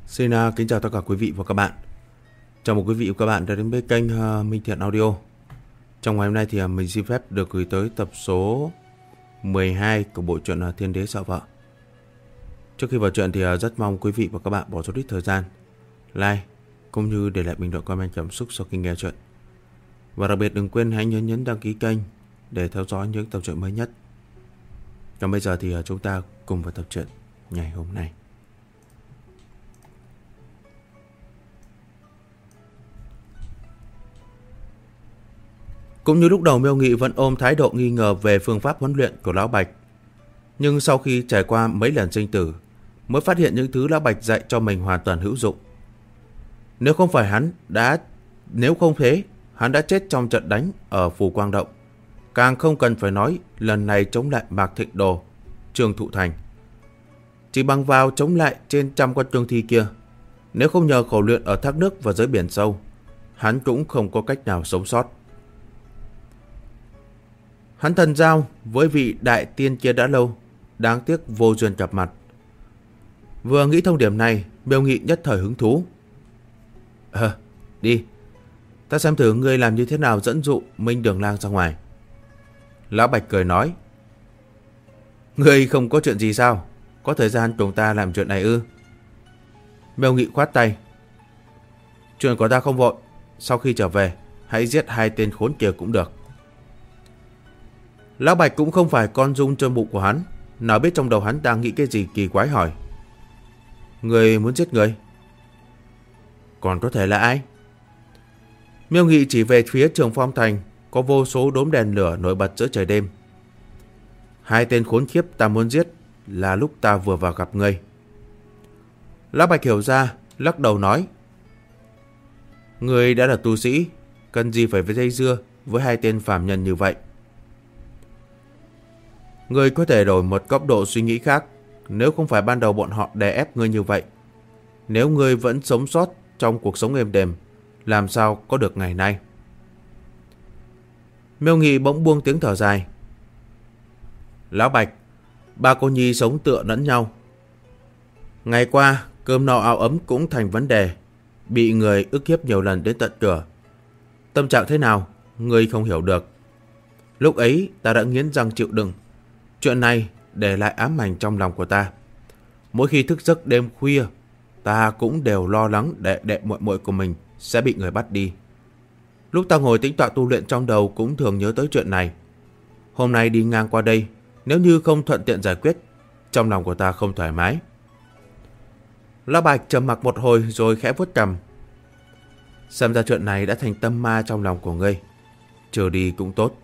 Xin kính chào tất cả quý vị và các bạn. Chào mừng quý vị và các bạn đã đến với kênh Minh Thiện Audio. Trong ngày hôm nay thì mình xin phép được gửi tới tập số 12 của bộ truyện Thiên Đế Sợ Vợ. Trước khi vào truyện thì rất mong quý vị và các bạn bỏ chút ít thời gian like cũng như để lại bình luận comment cảm xúc sau khi nghe truyện. Và đặc biệt đừng quên hãy nhấn đăng ký kênh để theo dõi những tập truyện mới nhất. Còn bây giờ thì chúng ta cùng vào tập truyện ngày hôm nay. Cũng như lúc đầu, Miêu Nghị vẫn ôm thái độ nghi ngờ về phương pháp huấn luyện của Lão Bạch. Nhưng sau khi trải qua mấy lần sinh tử, mới phát hiện những thứ Lão Bạch dạy cho mình hoàn toàn hữu dụng. Nếu không thế, hắn đã chết trong trận đánh ở Phù Quang Động. Càng không cần phải nói lần này chống lại Mạc Thịnh Đồ, Trương Thụ Thành. Chỉ bằng vào chống lại trên trăm con cương thi kia, nếu không nhờ khổ luyện ở thác nước và dưới biển sâu, hắn cũng không có cách nào sống sót. Hắn thần giao với vị đại tiên kia đã lâu, đáng tiếc vô duyên gặp mặt. Vừa nghĩ thông điểm này, Miêu Nghị nhất thời hứng thú. Đi, ta xem thử ngươi làm như thế nào dẫn dụ Minh Đường Lang ra ngoài. Lão Bạch cười nói. Ngươi không có chuyện gì sao? Có thời gian cùng ta làm chuyện này ư? Miêu Nghị khoát tay. Chuyện của ta không vội, sau khi trở về hãy giết hai tên khốn kia cũng được. Lão Bạch cũng không phải con dung trong bụng của hắn, nào biết trong đầu hắn đang nghĩ cái gì kỳ quái hỏi. Người muốn giết người? Còn có thể là ai? Miêu Nghị chỉ về phía Trường Phong Thành, có vô số đốm đèn lửa nổi bật giữa trời đêm. Hai tên khốn khiếp ta muốn giết là lúc ta vừa vào gặp ngươi. Lão Bạch hiểu ra, lắc đầu nói. Ngươi đã là tu sĩ, cần gì phải dây dưa với hai tên phàm nhân như vậy? Ngươi có thể đổi một góc độ suy nghĩ khác. Nếu không phải ban đầu bọn họ đè ép ngươi như vậy, nếu ngươi vẫn sống sót trong cuộc sống êm đềm, làm sao có được ngày nay? Miêu Nghị bỗng buông tiếng thở dài. Lão Bạch, ba cô nhi sống tựa lẫn nhau. Ngày qua cơm no áo ấm cũng thành vấn đề, bị người ức hiếp nhiều lần đến tận cửa. Tâm trạng thế nào ngươi không hiểu được. Lúc ấy ta đã nghiến răng chịu đựng. Chuyện này để lại ám ảnh trong lòng của ta. Mỗi khi thức giấc đêm khuya, ta cũng đều lo lắng đệ muội muội của mình sẽ bị người bắt đi. Lúc ta ngồi tĩnh tọa tu luyện, trong đầu cũng thường nhớ tới chuyện này. Hôm nay đi ngang qua đây, nếu như không thuận tiện giải quyết, trong lòng của ta không thoải mái. Lão Bạch trầm mặc một hồi rồi khẽ vuốt cằm. Xem ra chuyện này đã thành tâm ma trong lòng của ngươi, trừ đi cũng tốt.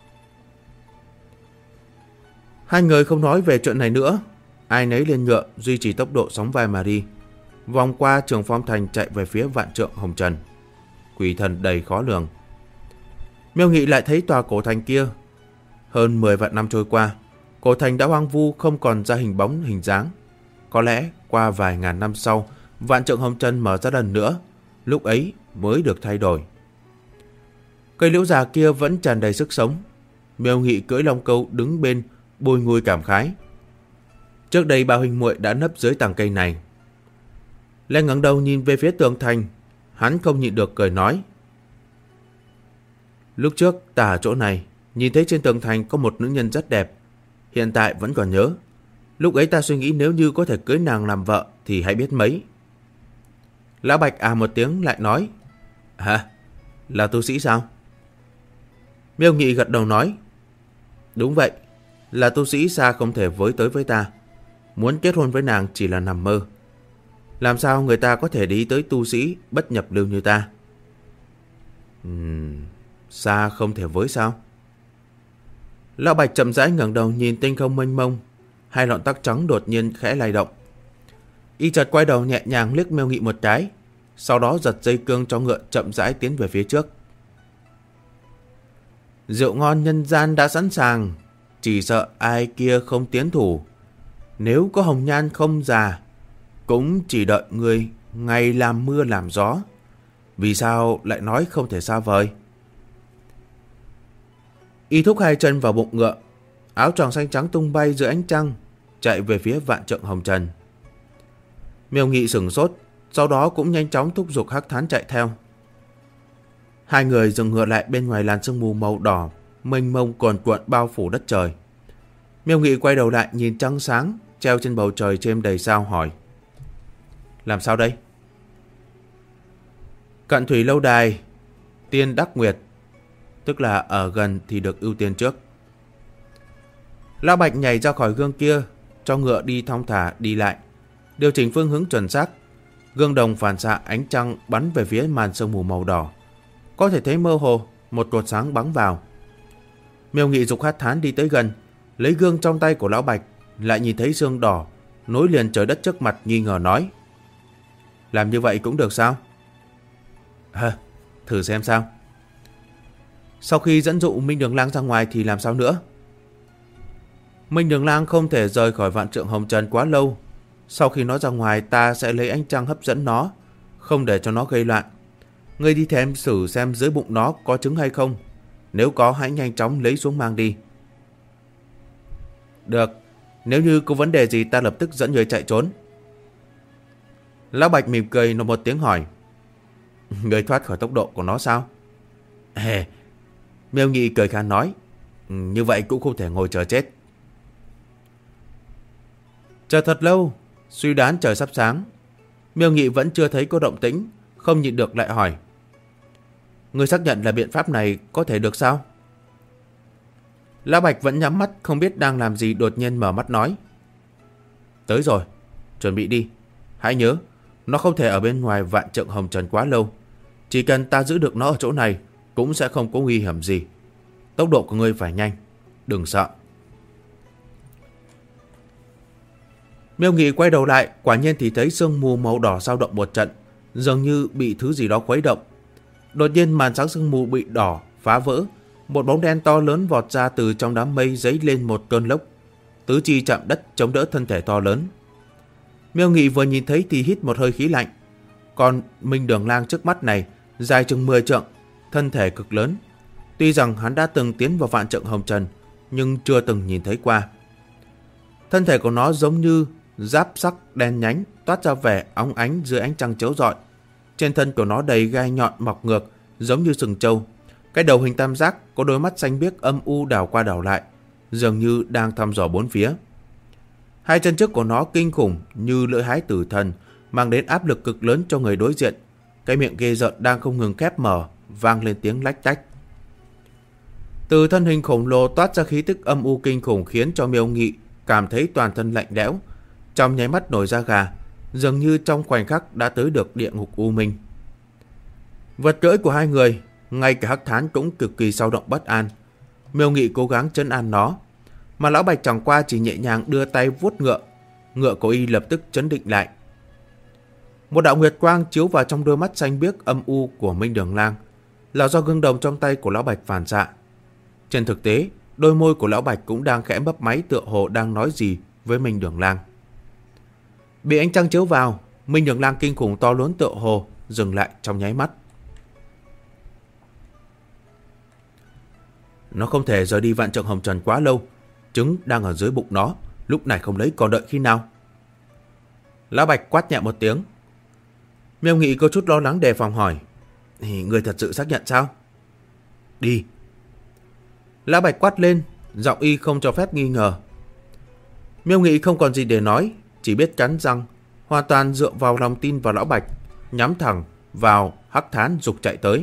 Hai người không nói về chuyện này nữa, ai nấy lên ngựa duy trì tốc độ sóng vai mà đi, vòng qua Trường Phong Thành chạy về phía Vạn Trượng Hồng Trần. Quỷ thần đầy khó lường. Miêu Nghị lại thấy tòa cổ thành kia. Hơn 10 vạn năm trôi qua, cổ thành đã hoang vu, không còn ra hình bóng hình dáng. Có lẽ qua vài ngàn năm sau, Vạn Trượng Hồng Trần mở ra lần nữa, lúc ấy mới được thay đổi. Cây liễu già kia vẫn tràn đầy sức sống. Miêu Nghị cưỡi long câu đứng bên bùi ngùi cảm khái. Trước đây ba huynh muội đã nấp dưới tàng cây này. Lên ngẩng đầu nhìn về phía tường thành, hắn không nhịn được cười nói. Lúc trước ta ở chỗ này, nhìn thấy trên tường thành có một nữ nhân rất đẹp. Hiện tại vẫn còn nhớ. Lúc ấy ta suy nghĩ nếu như có thể cưới nàng làm vợ thì hãy biết mấy. Lão Bạch một tiếng lại nói. Hả? Là tu sĩ sao? Miêu Nghị gật đầu nói. Đúng vậy, là tu sĩ, xa không thể với tới với ta. Muốn kết hôn với nàng chỉ là nằm mơ. Làm sao người ta có thể đi tới tu sĩ bất nhập lưu như ta? Xa không thể với sao? Lão Bạch chậm rãi ngẩng đầu nhìn tinh không mênh mông. Hai lọn tóc trắng đột nhiên khẽ lay động. Y chợt quay đầu nhẹ nhàng liếc Miêu Nghị một cái, sau đó giật dây cương cho ngựa chậm rãi tiến về phía trước. Rượu ngon nhân gian đã sẵn sàng, chỉ sợ ai kia không tiến thủ. Nếu có hồng nhan không già, cũng chỉ đợi người ngày làm mưa làm gió. Vì sao lại nói không thể xa vời? Y thúc hai chân vào bụng ngựa, áo choàng xanh trắng tung bay dưới ánh trăng, chạy về phía Vạn Trượng Hồng Trần. Miêu Nghị sửng sốt, sau đó cũng nhanh chóng thúc giục Hắc Thán chạy theo. Hai người dừng ngựa lại bên ngoài làn sương mù màu đỏ, mênh mông cuồn cuộn bao phủ đất trời. Miêu Nghị quay đầu lại nhìn trăng sáng treo trên bầu trời chêm đầy sao hỏi: làm sao đây? Cận thủy lâu đài, tiên đắc nguyệt, tức là ở gần thì được ưu tiên trước. Lão Bạch nhảy ra khỏi gương kia, cho ngựa đi thong thả đi lại, điều chỉnh phương hướng chuẩn xác. Gương đồng phản xạ ánh trăng bắn về phía màn sương mù màu đỏ, có thể thấy mơ hồ một cột sáng bắn vào. Miêu Nghị dục Hắc Thán đi tới gần, lấy gương trong tay của Lão Bạch, lại nhìn thấy sương đỏ nối liền trời đất trước mặt, nghi ngờ nói: làm như vậy cũng được sao? Thử xem sao. Sau khi dẫn dụ Minh Đường Lang ra ngoài thì làm sao nữa? Minh Đường Lang không thể rời khỏi Vạn Trượng Hồng Trần quá lâu. Sau khi nó ra ngoài, ta sẽ lấy ánh trăng hấp dẫn nó, không để cho nó gây loạn. Ngươi đi thèm thử xem dưới bụng nó có trứng hay không. Nếu có, hãy nhanh chóng lấy xuống mang đi. Được, nếu như có vấn đề gì ta lập tức dẫn người chạy trốn. Lão Bạch mỉm cười nói một tiếng hỏi: người thoát khỏi tốc độ của nó sao? Miêu Nghị cười khan nói: như vậy cũng không thể ngồi chờ chết. Chờ thật lâu, suy đoán trời sắp sáng, Miêu Nghị vẫn chưa thấy có động tĩnh, không nhịn được lại hỏi: người xác nhận là biện pháp này có thể được sao? Lão Bạch vẫn nhắm mắt không biết đang làm gì, đột nhiên mở mắt nói: tới rồi, chuẩn bị đi. Hãy nhớ, nó không thể ở bên ngoài Vạn Trượng Hồng Trần quá lâu. Chỉ cần ta giữ được nó ở chỗ này cũng sẽ không có nguy hiểm gì. Tốc độ của ngươi phải nhanh, đừng sợ. Miêu Nghị quay đầu lại, quả nhiên thì thấy sương mù màu đỏ dao động một trận, dường như bị thứ gì đó khuấy động. Đột nhiên màn sáng sương mù bị đỏ phá vỡ, một bóng đen to lớn vọt ra từ trong đám mây, giấy lên một cơn lốc, tứ chi chạm đất chống đỡ thân thể to lớn. Miêu Nghị vừa nhìn thấy thì hít một hơi khí lạnh. Còn Minh Đường Lang trước mắt này dài chừng 10 trượng, thân thể cực lớn. Tuy rằng hắn đã từng tiến vào Vạn Trượng Hồng Trần, nhưng chưa từng nhìn thấy qua. Thân thể của nó giống như giáp sắc đen nhánh, toát ra vẻ óng ánh dưới ánh trăng chiếu rọi. Trên thân của nó đầy gai nhọn mọc ngược, giống như sừng trâu. Cái đầu hình tam giác, có đôi mắt xanh biếc âm u đảo qua đảo lại, dường như đang thăm dò bốn phía. Hai chân trước của nó kinh khủng như lưỡi hái tử thần, mang đến áp lực cực lớn cho người đối diện. Cái miệng ghê rợn đang không ngừng khép mở, vang lên tiếng lách tách. Từ thân hình khổng lồ toát ra khí tức âm u kinh khủng, khiến cho Miêu Nghị cảm thấy toàn thân lạnh lẽo, trong nháy mắt nổi da gà, dường như trong khoảnh khắc đã tới được địa ngục u minh. Vật cưỡi của hai người, ngay cả Hắc Thán cũng cực kỳ dao động bất an. Miêu Nghị cố gắng trấn an nó, mà Lão Bạch chẳng qua chỉ nhẹ nhàng đưa tay vuốt ngựa. Ngựa của y lập tức trấn định lại. Một đạo nguyệt quang chiếu vào trong đôi mắt xanh biếc âm u của Minh Đường Lang, là do gương đồng trong tay của Lão Bạch phản xạ. Trên thực tế, đôi môi của Lão Bạch cũng đang khẽ mấp máy, tựa hồ đang nói gì với Minh Đường Lang. Bị ánh trăng chiếu vào, Minh Đường Lang kinh khủng to lớn tựa hồ dừng lại trong nháy mắt. Nó không thể rời đi Vạn Trượng Hồng Trần quá lâu. Trứng đang ở dưới bụng nó, lúc này không lấy còn đợi khi nào? Lão Bạch quát nhẹ một tiếng. Miêu Nghị có chút lo lắng đề phòng hỏi: người thật sự xác nhận sao? Đi. Lão Bạch quát lên, giọng y không cho phép nghi ngờ. Miêu Nghị không còn gì để nói, chỉ biết cắn răng, hoàn toàn dựa vào lòng tin vào Lão Bạch, nhắm thẳng vào Hắc Thán dục chạy tới.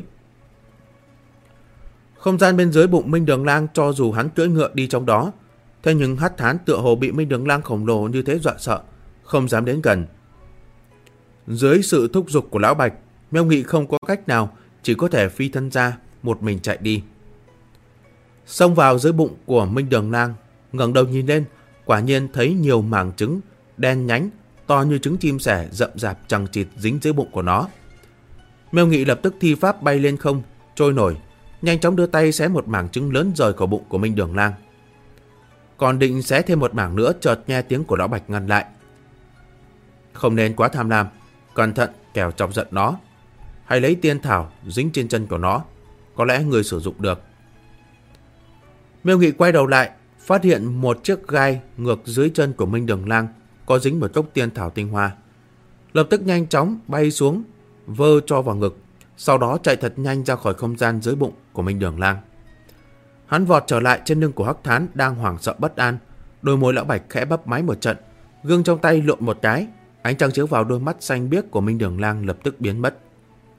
Không gian bên dưới bụng Minh Đường Lang, cho dù hắn cưỡi ngựa đi trong đó, thế nhưng Hắc Thán tựa hồ bị Minh Đường Lang khổng lồ như thế dọa sợ, không dám đến gần. Dưới sự thúc giục của Lão Bạch, Miêu Nghị không có cách nào, chỉ có thể phi thân ra, một mình chạy đi. Xông vào dưới bụng của Minh Đường Lang, ngẩng đầu nhìn lên, quả nhiên thấy nhiều mảng trứng đen nhánh, to như trứng chim sẻ, rậm rạp chằng chịt dính dưới bụng của nó. Miêu Nghị lập tức thi pháp bay lên không, trôi nổi, nhanh chóng đưa tay xé một mảng trứng lớn rời khỏi bụng của Minh Đường Lang. Còn định xé thêm một mảng nữa, chợt nghe tiếng của Lão Bạch ngăn lại. Không nên quá tham lam, cẩn thận kẻo chọc giận nó. Hãy lấy tiên thảo dính trên chân của nó, có lẽ người sử dụng được. Miêu Nghị quay đầu lại, phát hiện một chiếc gai ngược dưới chân của Minh Đường Lang có dính một cốc tiên thảo tinh hoa. lập tức nhanh chóng bay xuống, vơ cho vào ngực, sau đó chạy thật nhanh ra khỏi không gian dưới bụng của Minh Đường Lang. Hắn vọt trở lại trên lưng của Hắc Thán đang hoảng sợ bất an, đôi môi Lão Bạch khẽ bấp máy một trận, gương trong tay lộn một cái, ánh trăng chiếu vào đôi mắt xanh biếc của Minh Đường Lang lập tức biến mất.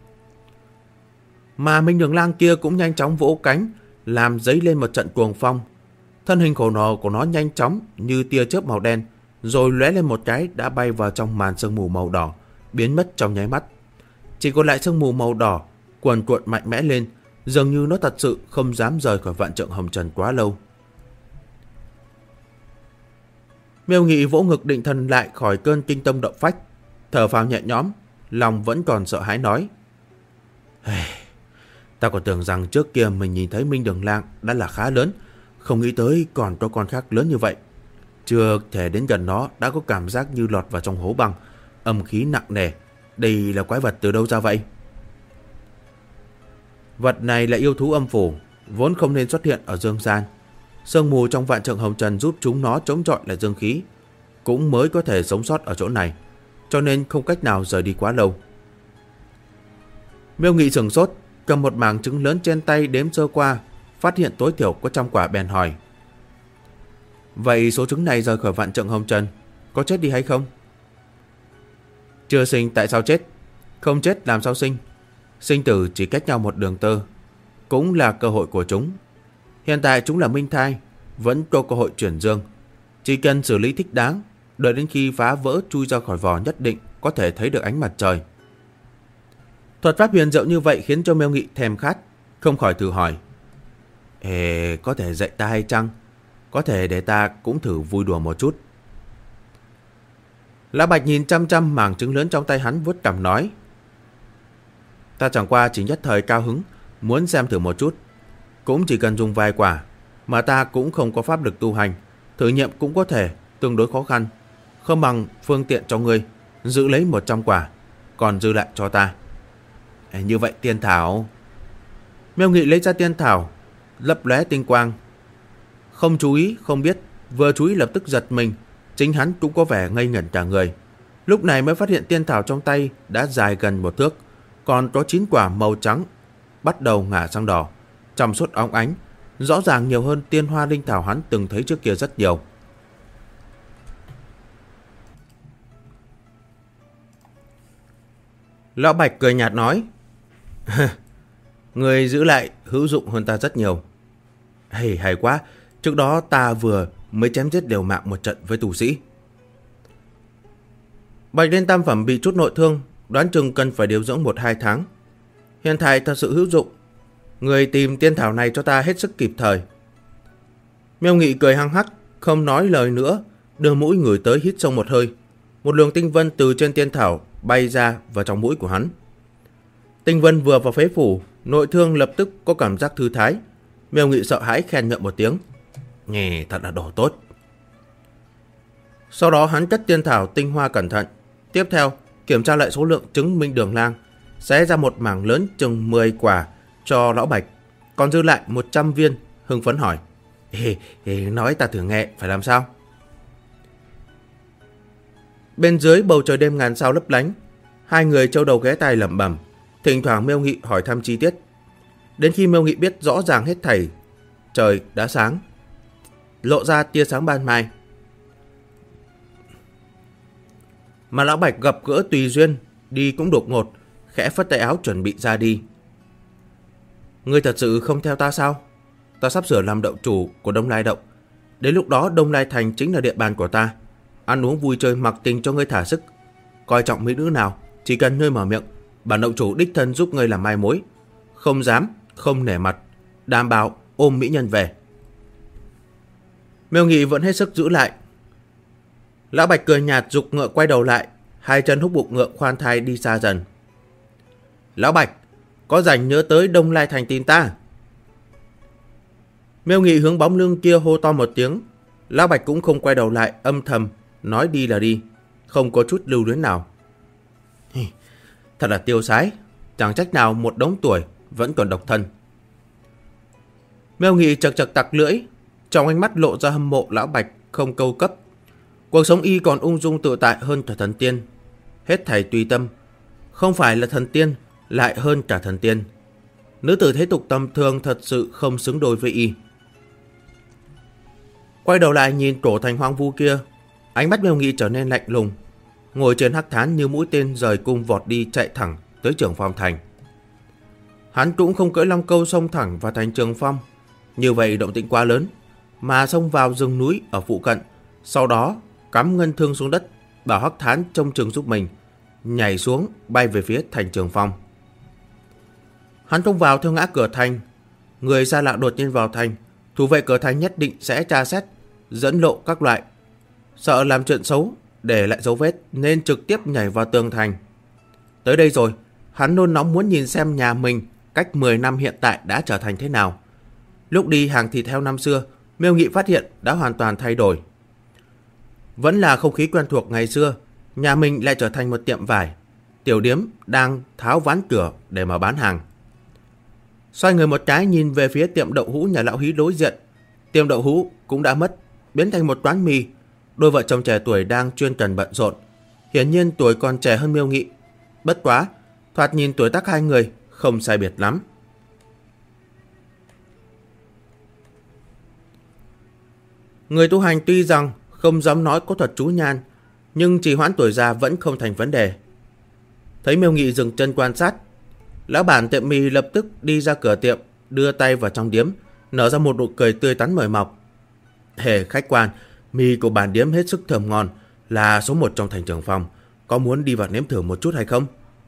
Mà Minh Đường Lang kia cũng nhanh chóng vỗ cánh, làm dấy lên một trận cuồng phong. Thân hình khổng lồ của nó nhanh chóng như tia chớp màu đen, rồi lóe lên một cái đã bay vào trong màn sương mù màu đỏ, biến mất trong nháy mắt. Chỉ còn lại sương mù màu đỏ cuồn cuộn mạnh mẽ lên, dường như nó thật sự không dám rời khỏi vạn trượng hồng trần quá lâu. Miêu Nghị vỗ ngực định thần lại khỏi cơn kinh tâm động phách, thở phào nhẹ nhõm, lòng vẫn còn sợ hãi nói: Ta còn tưởng rằng trước kia mình nhìn thấy Minh Đường Lang đã là khá lớn, không nghĩ tới còn có con khác lớn như vậy. Chưa thể đến gần nó đã có cảm giác như lọt vào trong hố băng, âm khí nặng nề. Đây là quái vật từ đâu ra vậy? Vật này là yêu thú âm phủ, vốn không nên xuất hiện ở dương gian. Sương mù trong vạn trượng hồng trần giúp chúng nó chống chọi lại dương khí, cũng mới có thể sống sót ở chỗ này, cho nên không cách nào rời đi quá lâu. Miêu Nghị sửng sốt, cầm một mảng trứng lớn trên tay đếm sơ qua, phát hiện tối thiểu có 100 quả bèn hỏi: Vậy số trứng này rời khỏi vạn trượng hồng trần có chết đi hay không? Chưa sinh tại sao chết? Không chết làm sao sinh? Sinh tử chỉ cách nhau một đường tơ, cũng là cơ hội của chúng. Hiện tại chúng là minh thai, vẫn có cơ hội chuyển dương. Chỉ cần xử lý thích đáng, đợi đến khi phá vỡ chui ra khỏi vỏ nhất định có thể thấy được ánh mặt trời. Thuật pháp huyền diệu như vậy khiến cho Miêu Nghị thèm khát, không khỏi thử hỏi: có thể dạy ta hay chăng? Có thể để ta cũng thử vui đùa một chút. Lão Bạch nhìn chăm chăm mảng trứng lớn trong tay hắn, vuốt cằm nói: Ta chẳng qua chỉ nhất thời cao hứng, muốn xem thử một chút. Cũng chỉ cần dùng vài quả, mà ta cũng không có pháp lực tu hành, thử nghiệm cũng có thể tương đối khó khăn. Không bằng phương tiện cho ngươi, giữ lấy 100 quả, còn dư lại cho ta. Như vậy tiên thảo... Miêu Nghị lấy ra tiên thảo, lấp lóe tinh quang. Không chú ý, không biết, vừa chú ý lập tức giật mình. Chính hắn cũng có vẻ ngây ngẩn cả người. Lúc này mới phát hiện tiên thảo trong tay đã dài gần 1 thước, còn có 9 quả màu trắng bắt đầu ngả sang đỏ, trong suốt óng ánh, rõ ràng nhiều hơn tiên hoa linh thảo hắn từng thấy trước kia rất nhiều. Lão Bạch cười nhạt nói: Người giữ lại hữu dụng hơn ta rất nhiều. Hay quá, trước đó ta vừa mới chém giết đều mạng một trận với tù sĩ. Bạch Liên tam phẩm bị chút nội thương, đoán chừng cần phải điều dưỡng 1-2 tháng. Hiện tại thật sự hữu dụng. Người tìm tiên thảo này cho ta hết sức kịp thời. Miêu Nghị cười hăng hắc, không nói lời nữa, đưa mũi ngửi tới hít sâu một hơi. Một luồng tinh vân từ trên tiên thảo bay ra vào trong mũi của hắn. Tinh vân vừa vào phế phủ, nội thương lập tức có cảm giác thư thái. Miêu Nghị sợ hãi khen ngợi một tiếng: Nghe thật là đồ tốt. Sau đó hắn cất tiên thảo tinh hoa cẩn thận. Tiếp theo kiểm tra lại số lượng trứng Minh Đường Lang, xé ra một mảng lớn chừng 10 quả cho Lão Bạch, còn dư lại 100 viên, hưng phấn hỏi: Nói ta thử nghe, phải làm sao? Bên dưới bầu trời đêm ngàn sao lấp lánh, hai người châu đầu ghé tai lẩm bẩm, thỉnh thoảng Miêu Nghị hỏi thăm chi tiết. Đến khi Miêu Nghị biết rõ ràng hết thảy, trời đã sáng, lộ ra tia sáng ban mai. Mà Lão Bạch gặp gỡ tùy duyên, đi cũng đột ngột, khẽ phất tay áo chuẩn bị ra đi. Ngươi thật sự không theo ta sao? Ta sắp sửa làm động chủ của Đông Lai Động. Đến lúc đó Đông Lai Thành chính là địa bàn của ta. Ăn uống vui chơi mặc tình cho ngươi thả sức. Coi trọng mỹ nữ nào, chỉ cần ngươi mở miệng, bản động chủ đích thân giúp ngươi làm mai mối. Không dám, không nể mặt, đảm bảo ôm mỹ nhân về. Miêu Nghị vẫn hết sức giữ lại. Lão Bạch cười nhạt giục ngựa quay đầu lại, hai chân húc bụng ngựa khoan thai đi xa dần. Lão Bạch, có rảnh nhớ tới Đông Lai Thành tin ta. Miêu Nghị hướng bóng lưng kia hô to một tiếng. Lão Bạch cũng không quay đầu lại, âm thầm nói đi là đi, không có chút lưu luyến nào. Thật là tiêu sái, chẳng trách nào một đống tuổi vẫn còn độc thân. Miêu Nghị chật chật tặc lưỡi, trong ánh mắt lộ ra hâm mộ Lão Bạch không câu cấp. Cuộc sống y còn ung dung tự tại hơn Thỏa Thần Tiên. hết thảy tùy tâm. Không phải là thần tiên, lại hơn cả thần tiên. Nữ tử thế tục tầm thường thật sự không xứng đôi với y. Quay đầu lại nhìn cổ thành hoang vu kia, ánh mắt Miêu Nghị trở nên lạnh lùng. Ngồi trên hắc thán như mũi tên rời cung vọt đi, chạy thẳng tới Trường Phong thành. Hắn cũng không cưỡi long câu xông thẳng vào thành Trường Phong, như vậy động tĩnh quá lớn, mà xông vào rừng núi ở phụ cận, sau đó cắm ngân thương xuống đất, bảo hắc thán trông chừng giúp mình, nhảy xuống bay về phía thành Trường Phong. Hắn không vào theo ngã cửa thành. Người xa lạ đột nhiên vào thành, thủ vệ cửa thành nhất định sẽ tra xét, dẫn lộ các loại. Sợ làm chuyện xấu, để lại dấu vết, nên trực tiếp nhảy vào tường thành. Tới đây rồi, hắn nôn nóng muốn nhìn xem nhà mình cách 10 năm hiện tại đã trở thành thế nào. Lúc đi hàng thịt heo năm xưa, Miêu Nghị phát hiện đã hoàn toàn thay đổi. Vẫn là không khí quen thuộc ngày xưa, nhà mình lại trở thành một tiệm vải. Tiểu điếm đang tháo ván cửa để mà bán hàng. Xoay người một cái nhìn về phía tiệm đậu hũ nhà lão Hí đối diện. Tiệm đậu hũ cũng đã mất, biến thành một quán mì. Đôi vợ chồng trẻ tuổi đang chuyên cần bận rộn. Hiển nhiên tuổi còn trẻ hơn Miêu Nghị. Bất quá, thoạt nhìn tuổi tác hai người không sai biệt lắm. Người tu hành tuy rằng không dám nói có thuật chú nhan, nhưng trì hoãn tuổi già vẫn không thành vấn đề. Thấy Miêu Nghị dừng chân quan sát, lão bản tiệm mì lập tức đi ra cửa tiệm, đưa tay vào trong điếm, nở ra một nụ cười tươi tắn mời mọc. Hề khách quan, mì của bản điếm hết sức thơm ngon, là số 1 trong thành Trường Phong, có muốn đi vào nếm thử một chút hay không?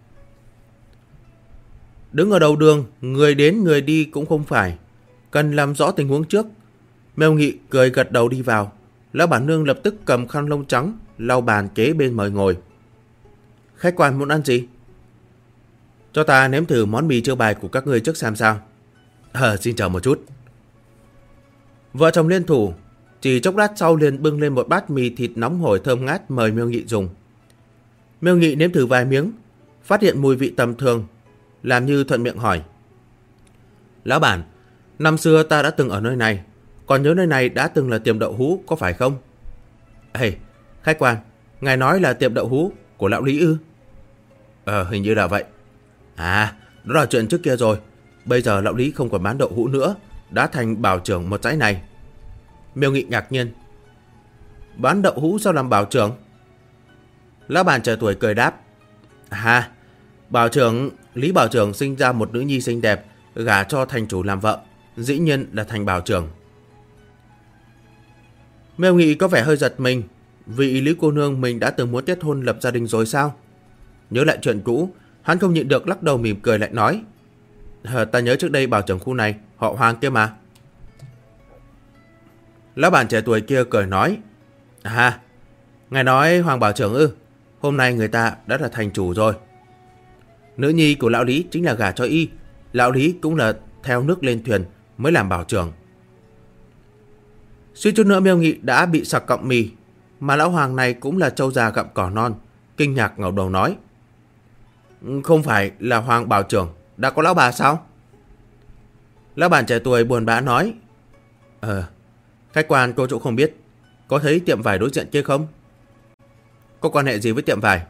Đứng ở đầu đường, người đến người đi cũng không phải, cần làm rõ tình huống trước. Miêu Nghị cười gật đầu đi vào. Lão bản nương lập tức cầm khăn lông trắng lau bàn kế bên mời ngồi. Khách quan muốn ăn gì? Cho ta nếm thử món mì chiêu bài của các ngươi trước xem sao. Xin chờ một chút. Vợ chồng liên thủ, chỉ chốc lát sau liền bưng lên một bát mì thịt nóng hổi thơm ngát mời Miêu Nghị dùng. Miêu Nghị nếm thử vài miếng, phát hiện mùi vị tầm thường, làm như thuận miệng hỏi. Lão bản, năm xưa ta đã từng ở nơi này, còn nhớ nơi này đã từng là tiệm đậu hũ có phải không? Khách quan, ngài nói là tiệm đậu hũ của lão Lý ư? Hình như là vậy. Đó là chuyện trước kia rồi. Bây giờ lão Lý không còn bán đậu hũ nữa, đã thành bảo trưởng một dãy này. Miêu Nghị ngạc nhiên. Bán đậu hũ sao làm bảo trưởng? Lão bản trẻ tuổi cười đáp. Bảo trưởng, Lý bảo trưởng sinh ra một nữ nhi xinh đẹp, gả cho thành chủ làm vợ, dĩ nhiên là thành bảo trưởng. Miêu Nghị có vẻ hơi giật mình. Vị Lý cô nương mình đã từng muốn kết hôn lập gia đình rồi sao? Nhớ lại chuyện cũ, hắn không nhịn được lắc đầu mỉm cười lại nói. Ta nhớ trước đây bảo trưởng khu này họ Hoàng kia mà. Lão bản trẻ tuổi kia cười nói. Ngài nói Hoàng bảo trưởng ư? Hôm nay người ta đã là thành chủ rồi. Nữ nhi của lão Lý chính là gả cho y. Lão Lý cũng là theo nước lên thuyền mới làm bảo trưởng. Suýt chút nữa Miêu Nghị đã bị sặc cọng mì. Mà lão Hoàng này cũng là trâu già gặm cỏ non, kinh ngạc ngẩng đầu nói. Không phải là Hoàng bảo trưởng đã có lão bà sao? Lão bản trẻ tuổi buồn bã nói. Khách quan cô chỗ không biết, có thấy tiệm vải đối diện kia không? Có quan hệ gì với tiệm vải?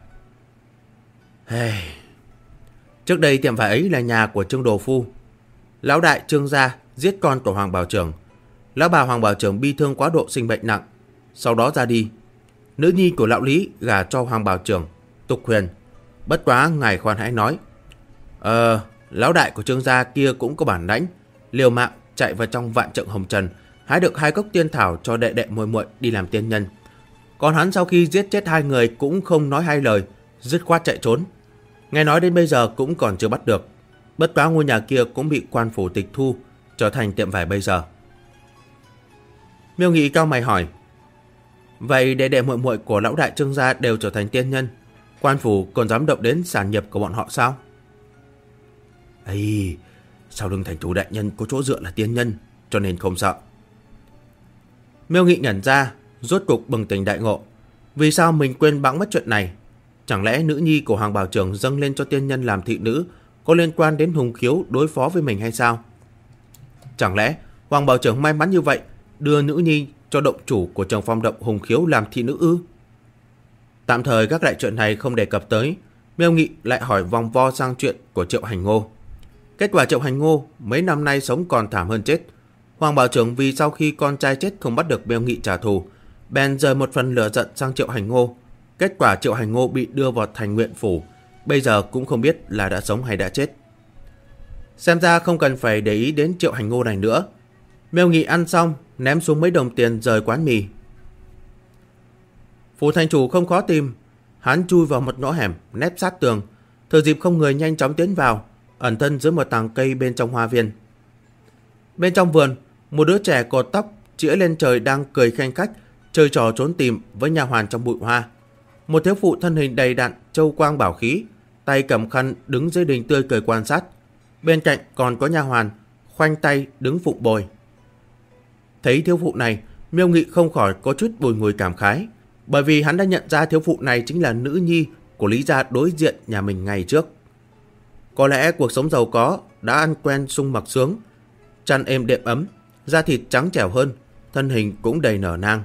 Trước đây tiệm vải ấy là nhà của Trương Đồ Phu. Lão đại Trương gia giết con của Hoàng bảo trưởng. Lão bà Hoàng bảo trưởng bi thương quá độ sinh bệnh nặng, sau đó ra đi. Nữ nhi của lão Lý gả cho Hoàng bảo trưởng Tục Huyền. Bất quá ngài khoan hãy nói. Lão đại của Trương gia kia cũng có bản lãnh, liều mạng chạy vào trong vạn trượng hồng trần, hái được 2 cốc tiên thảo cho đệ đệ muội muội đi làm tiên nhân. Còn hắn sau khi giết chết 2 người cũng không nói 2 lời, dứt khoát chạy trốn. Nghe nói đến bây giờ cũng còn chưa bắt được. Bất quá ngôi nhà kia cũng bị quan phủ tịch thu, trở thành tiệm vải bây giờ. Miêu Nghị cau mày hỏi. Vậy đệ đệ muội muội của lão đại Trương gia đều trở thành tiên nhân, quan phủ còn dám động đến sản nghiệp của bọn họ sao? Sau lưng thành chủ đại nhân có chỗ dựa là tiên nhân, cho nên không sợ. Miêu Nghị nhận ra, rốt cục bừng tỉnh đại ngộ. Vì sao mình quên bẵng mất chuyện này? Chẳng lẽ nữ nhi của Hoàng bảo trưởng dâng lên cho tiên nhân làm thị nữ có liên quan đến Hùng Khiếu đối phó với mình hay sao? Chẳng lẽ Hoàng bảo trưởng may mắn như vậy đưa nữ nhi cho động chủ của Trường Phong động Hùng Khiếu làm thị nữ ư? Tạm thời gác lại chuyện này không đề cập tới, Miêu Nghị lại hỏi vòng vo sang chuyện của Triệu Hành Ngô. Kết quả Triệu Hành Ngô mấy năm nay sống còn thảm hơn chết. Hoàng Bảo Trưởng vì sau khi con trai chết không bắt được Miêu Nghị trả thù, bèn rời một phần lửa giận sang Triệu Hành Ngô. Kết quả Triệu Hành Ngô bị đưa vào thành nguyện phủ, bây giờ cũng không biết là đã sống hay đã chết. Xem ra không cần phải để ý đến Triệu Hành Ngô này nữa. Miêu Nghị ăn xong, ném xuống mấy đồng tiền rời quán mì. Phủ thành chủ không khó tìm, hắn chui vào một ngõ hẻm nép sát tường, thừa dịp không người nhanh chóng tiến vào, ẩn thân dưới một tàng cây bên trong hoa viên. Bên trong vườn, một đứa trẻ cột tóc chĩa lên trời đang cười khanh khách, chơi trò trốn tìm với nha hoàn trong bụi hoa. Một thiếu phụ thân hình đầy đặn, châu quang bảo khí, tay cầm khăn đứng dưới đình tươi cười quan sát. Bên cạnh còn có nha hoàn khoanh tay đứng phụng bồi. Thấy thiếu phụ này, Miêu Nghị không khỏi có chút bùi ngùi cảm khái, bởi vì hắn đã nhận ra thiếu phụ này chính là nữ nhi của Lý gia đối diện nhà mình ngày trước. Có lẽ cuộc sống giàu có đã ăn quen sung mặc sướng, chăn êm đệm ấm, da thịt trắng trẻo hơn, thân hình cũng đầy nở nang.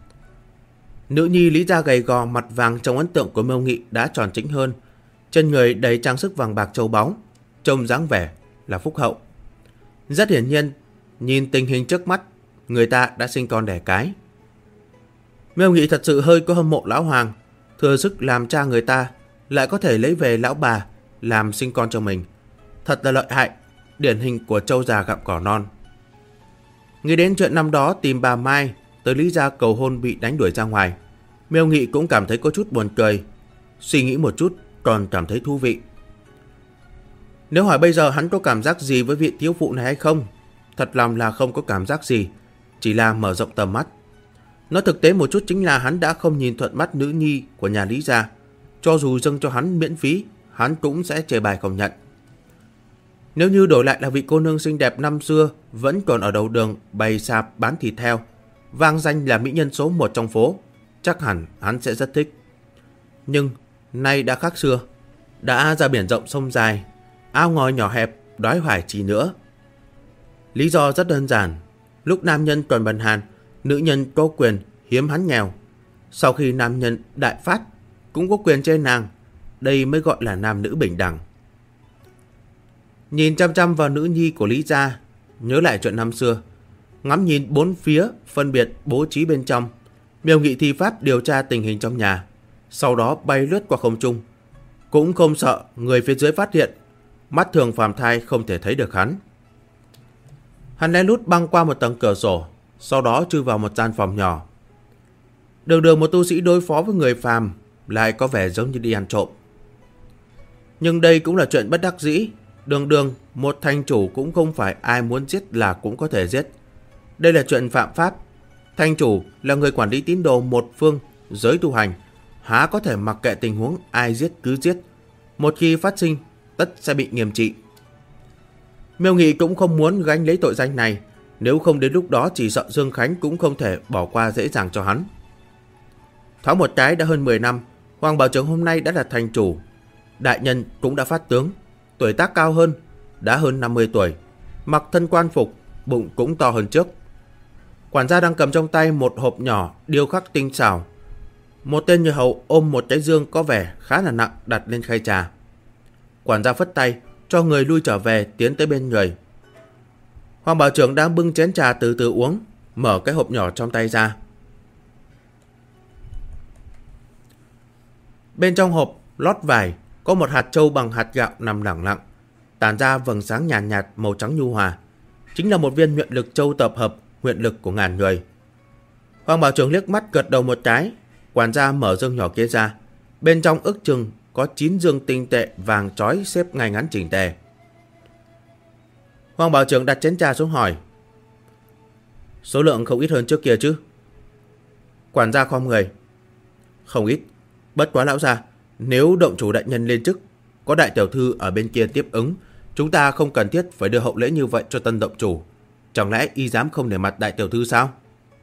Nữ nhi Lý gia gầy gò mặt vàng trong ấn tượng của Miêu Nghị đã tròn trĩnh hơn, trên người đầy trang sức vàng bạc châu báu, trông dáng vẻ là phúc hậu. Rất hiển nhiên, nhìn tình hình trước mắt, người ta đã sinh con đẻ cái. Miêu Nghị thật sự hơi có hâm mộ lão Hoàng, thừa sức làm cha người ta, lại có thể lấy về lão bà làm sinh con cho mình. Thật là lợi hại, điển hình của trâu già gặm cỏ non. Nghĩ đến chuyện năm đó tìm bà Mai tới Lý gia cầu hôn bị đánh đuổi ra ngoài, Miêu Nghị cũng cảm thấy có chút buồn cười. Suy nghĩ một chút còn cảm thấy thú vị. Nếu hỏi bây giờ hắn có cảm giác gì với vị thiếu phụ này hay không, thật lòng là không có cảm giác gì, chỉ là mở rộng tầm mắt. Nói thực tế một chút chính là hắn đã không nhìn thuận mắt nữ nhi của nhà Lý gia. Cho dù dâng cho hắn miễn phí, hắn cũng sẽ chê bài không nhận. Nếu như đổi lại là vị cô nương xinh đẹp năm xưa vẫn còn ở đầu đường bày sạp bán thịt heo, vang danh là mỹ nhân số 1 trong phố, chắc hẳn hắn sẽ rất thích. Nhưng nay đã khác xưa, đã ra biển rộng sông dài, ao ngòi nhỏ hẹp, đói hoài chi nữa. Lý do rất đơn giản, lúc nam nhân còn bần hàn, nữ nhân có quyền hiếm hắn nghèo. Sau khi nam nhân đại phát, cũng có quyền trên nàng. Đây mới gọi là nam nữ bình đẳng. Nhìn chăm chăm vào nữ nhi của Lý gia, nhớ lại chuyện năm xưa, ngắm nhìn bốn phía phân biệt bố trí bên trong, Miêu Nghị thi pháp điều tra tình hình trong nhà, sau đó bay lướt qua không trung, cũng không sợ người phía dưới phát hiện. Mắt thường phàm thai không thể thấy được hắn. Hắn lén lút băng qua một tầng cửa sổ, sau đó chui vào một gian phòng nhỏ. Đường đường một tu sĩ đối phó với người phàm lại có vẻ giống như đi ăn trộm. Nhưng đây cũng là chuyện bất đắc dĩ. Đường đường một thành chủ cũng không phải ai muốn giết là cũng có thể giết. Đây là chuyện phạm pháp. Thành chủ là người quản lý tín đồ một phương giới tu hành, há có thể mặc kệ tình huống ai giết cứ giết. Một khi phát sinh, tất sẽ bị nghiêm trị. Miêu Nghị cũng không muốn gánh lấy tội danh này, nếu không đến lúc đó chỉ sợ Dương Khánh cũng không thể bỏ qua dễ dàng cho hắn. Thoáng một cái đã hơn 10 năm, Hoàng Bảo Trưởng hôm nay đã là thành chủ. Đại nhân cũng đã phát tướng, tuổi tác cao hơn, đã hơn 50 tuổi, mặc thân quan phục, bụng cũng to hơn trước. Quản gia đang cầm trong tay một hộp nhỏ điêu khắc tinh xảo. Một tên người hầu ôm một cái dương có vẻ khá là nặng đặt lên khay trà. Quản gia phất tay cho người lui trở về, tiến tới bên người. Hoàng Bảo Trưởng đang bưng chén trà từ từ uống, mở cái hộp nhỏ trong tay ra. Bên trong hộp lót vải có một hạt trâu bằng hạt gạo nằm lẳng lặng, tản ra vầng sáng nhàn nhạt màu trắng nhu hòa, chính là một viên nguyện lực châu tập hợp nguyện lực của ngàn người. Hoàng Bảo Trưởng liếc mắt gật đầu một cái. Quản gia mở dương nhỏ kia ra, bên trong ước chừng có 9 dương tinh tệ vàng chói xếp ngay ngắn chỉnh tề. Hoàng Bảo Trưởng đặt chén trà xuống hỏi: số lượng không ít hơn trước kia chứ? Quản gia khom người: không ít, bất quá lão gia, nếu động chủ đại nhân lên chức, có đại tiểu thư ở bên kia tiếp ứng, chúng ta không cần thiết phải đưa hậu lễ như vậy cho tân động chủ. Chẳng lẽ y dám không để mặt đại tiểu thư sao?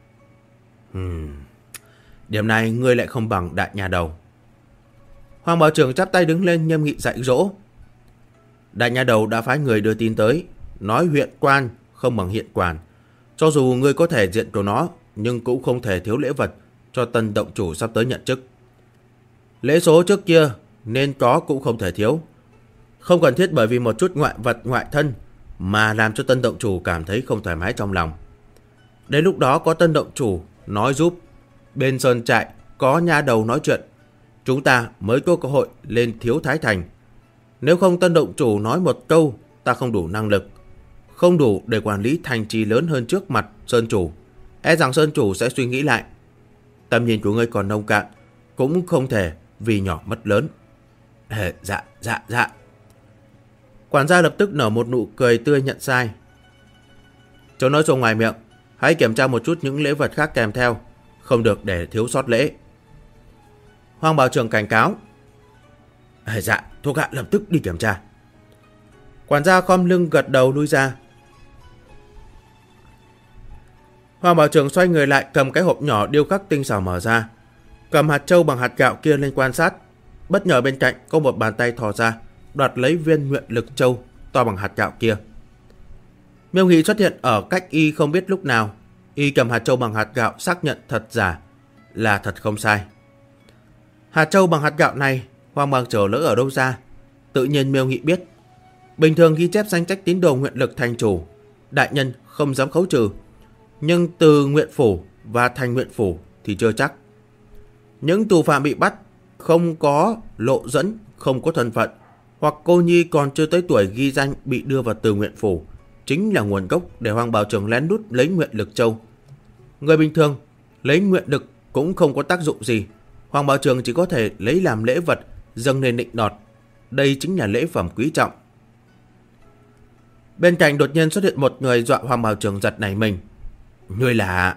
Điểm này ngươi lại không bằng đại nhà đầu. Hoàng Bảo Trưởng chắp tay đứng lên nghiêm nghị dạy dỗ. Đại nhà đầu đã phái người đưa tin tới, nói huyện quan không bằng hiện quản. Cho dù ngươi có thể diện của nó, nhưng cũng không thể thiếu lễ vật cho tân động chủ sắp tới nhận chức. Lễ số trước kia nên có cũng không thể thiếu. Không cần thiết bởi vì một chút ngoại vật ngoại thân mà làm cho Tân động chủ cảm thấy không thoải mái trong lòng. Đến lúc đó có Tân động chủ nói giúp, bên sơn trại có nha đầu nói chuyện, chúng ta mới có cơ hội lên Thiếu Thái Thành. Nếu không Tân động chủ nói một câu, ta không đủ năng lực, không đủ để quản lý thành trì lớn hơn trước mặt sơn chủ, e rằng sơn chủ sẽ suy nghĩ lại. Tầm nhìn của ngươi còn nông cạn, cũng không thể vì nhỏ mất lớn. Dạ. Quản gia lập tức nở một nụ cười tươi nhận sai. Cháu nói rồi ngoài miệng, hãy kiểm tra một chút những lễ vật khác kèm theo, không được để thiếu sót lễ. Hoàng Bảo Trường cảnh cáo. Dạ, thuộc hạ lập tức đi kiểm tra. Quản gia khom lưng gật đầu lui ra. Hoàng Bảo Trường xoay người lại, cầm cái hộp nhỏ điêu khắc tinh xảo mở ra, cầm hạt châu bằng hạt gạo kia lên quan sát. Bất ngờ bên cạnh có một bàn tay thò ra, đoạt lấy viên nguyện lực châu to bằng hạt gạo kia. Miêu Nghị xuất hiện ở cách y không biết lúc nào. Y cầm hạt châu bằng hạt gạo xác nhận thật giả là thật không sai. Hạt châu bằng hạt gạo này Hoàng Bảo Trường lỡ ở đâu ra? Tự nhiên Miêu Nghị biết. Bình thường ghi chép danh sách tín đồ nguyện lực thành chủ, đại nhân không dám khấu trừ, nhưng từ nguyện phủ và thành nguyện phủ thì chưa chắc. Những tù phạm bị bắt không có lộ dẫn, không có thân phận, hoặc cô nhi còn chưa tới tuổi ghi danh bị đưa vào từ nguyện phủ, chính là nguồn gốc để Hoàng Bảo Trường lén lút lấy nguyện lực châu. Người bình thường lấy nguyện lực cũng không có tác dụng gì, Hoàng Bảo Trường chỉ có thể lấy làm lễ vật dâng lên nịnh nọt. Đây chính là lễ phẩm quý trọng. Bên cạnh đột nhiên xuất hiện một người, dọa Hoàng Bảo Trường giật nảy mình. Ngươi là...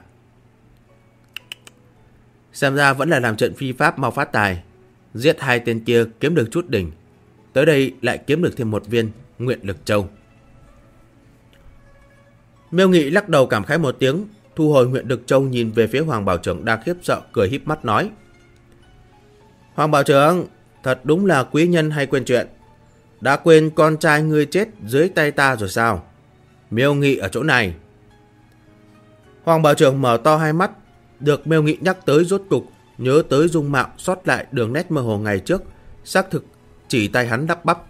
Xem ra vẫn là làm trận phi pháp mau phát tài, giết hai tên kia kiếm được chút đỉnh, tới đây lại kiếm được thêm một viên nguyện lực châu. Miêu Nghị lắc đầu cảm khái một tiếng, thu hồi nguyện lực châu, nhìn về phía Hoàng Bảo Trường đang khiếp sợ, cười híp mắt nói. Hoàng Bảo Trường, thật đúng là quý nhân hay quên chuyện. Đã quên con trai ngươi chết dưới tay ta rồi sao? Miêu Nghị ở chỗ này. Hoàng Bảo Trường mở to hai mắt, được Miêu Nghị nhắc tới rốt cục nhớ tới dung mạo sót lại đường nét mơ hồ ngày trước, xác thực chỉ tay hắn lắp bắp.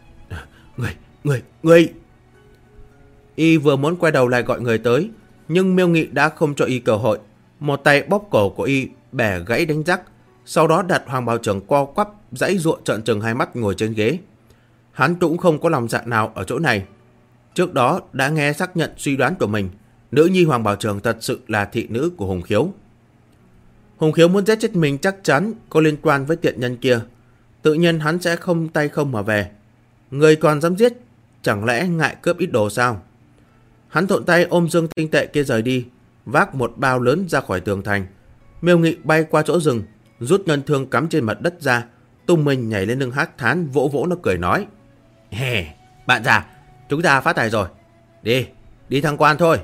Người. Y vừa muốn quay đầu lại gọi người tới, nhưng Miêu Nghị đã không cho y cơ hội. Một tay bóp cổ của y, bẻ gãy đánh rắc, sau đó đặt Hoàng Bảo Trường co quắp giãy giụa trợn trừng hai mắt ngồi trên ghế. Hắn cũng không có lòng dạ nào ở chỗ này. Trước đó đã nghe xác nhận suy đoán của mình, nữ nhi Hoàng Bảo Trường thật sự là thị nữ của Hùng Khiếu. Hùng Khiếu muốn giết chết mình chắc chắn có liên quan với tiện nhân kia. Tự nhiên hắn sẽ không tay không mà về. Người còn dám giết, chẳng lẽ ngại cướp ít đồ sao? Hắn thuận tay ôm dương tinh tệ kia rời đi, vác một bao lớn ra khỏi tường thành. Miêu Nghị bay qua chỗ rừng, rút ngân thương cắm trên mặt đất ra, tung mình nhảy lên lưng Hắc Thán, vỗ vỗ nó cười nói. Bạn già, chúng ta phát tài rồi. Đi thăng quan thôi.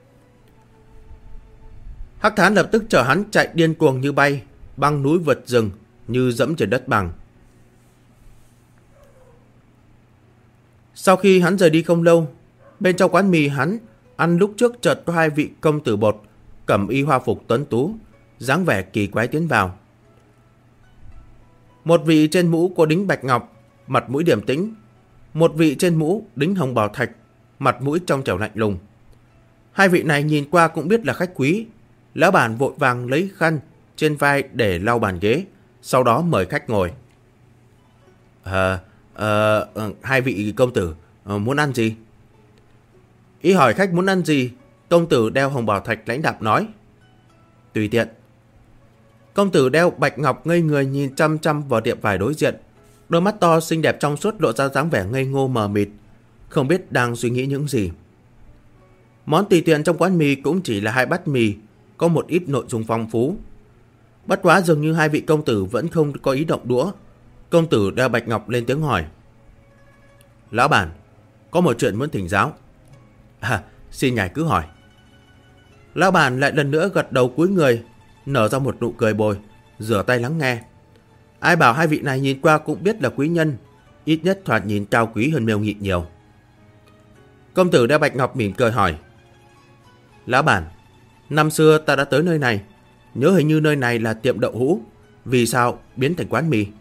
Hắc Thán lập tức chở hắn chạy điên cuồng như bay, băng núi vượt rừng, như dẫm trên đất bằng. Sau khi hắn rời đi không lâu, bên trong quán mì hắn ăn lúc trước chợt có hai vị công tử bột cẩm y hoa phục tuấn tú, dáng vẻ kỳ quái tiến vào. Một vị trên mũ có đính bạch ngọc, mặt mũi điềm tĩnh. Một vị trên mũ đính hồng bảo thạch, mặt mũi trong trẻo lạnh lùng. Hai vị này nhìn qua cũng biết là khách quý. Lão bản vội vàng lấy khăn trên vai để lau bàn ghế, sau đó mời khách ngồi. Hai vị công tử muốn ăn gì? Y hỏi khách muốn ăn gì, công tử đeo hồng bảo thạch lãnh đạm nói. Tùy tiện. Công tử đeo bạch ngọc ngây người nhìn chăm chăm vào tiệm vải đối diện, đôi mắt to xinh đẹp trong suốt lộ ra dáng vẻ ngây ngô mờ mịt, không biết đang suy nghĩ những gì. Món tùy tiện trong quán mì cũng chỉ là hai bát mì, có một ít nội dung phong phú. Bất quá dường như hai vị công tử vẫn không có ý động đũa. Công tử đeo bạch ngọc lên tiếng hỏi. Lão bản, có một chuyện muốn thỉnh giáo. Xin ngài cứ hỏi. Lão bản lại lần nữa gật đầu cúi người, nở ra một nụ cười bồi, rửa tay lắng nghe. Ai bảo hai vị này nhìn qua cũng biết là quý nhân, ít nhất thoạt nhìn cao quý hơn Miêu Nghị nhiều. Công tử đeo bạch ngọc mỉm cười hỏi. Lão bản, năm xưa ta đã tới nơi này, nhớ hình như nơi này là tiệm đậu hũ, vì sao biến thành quán mì?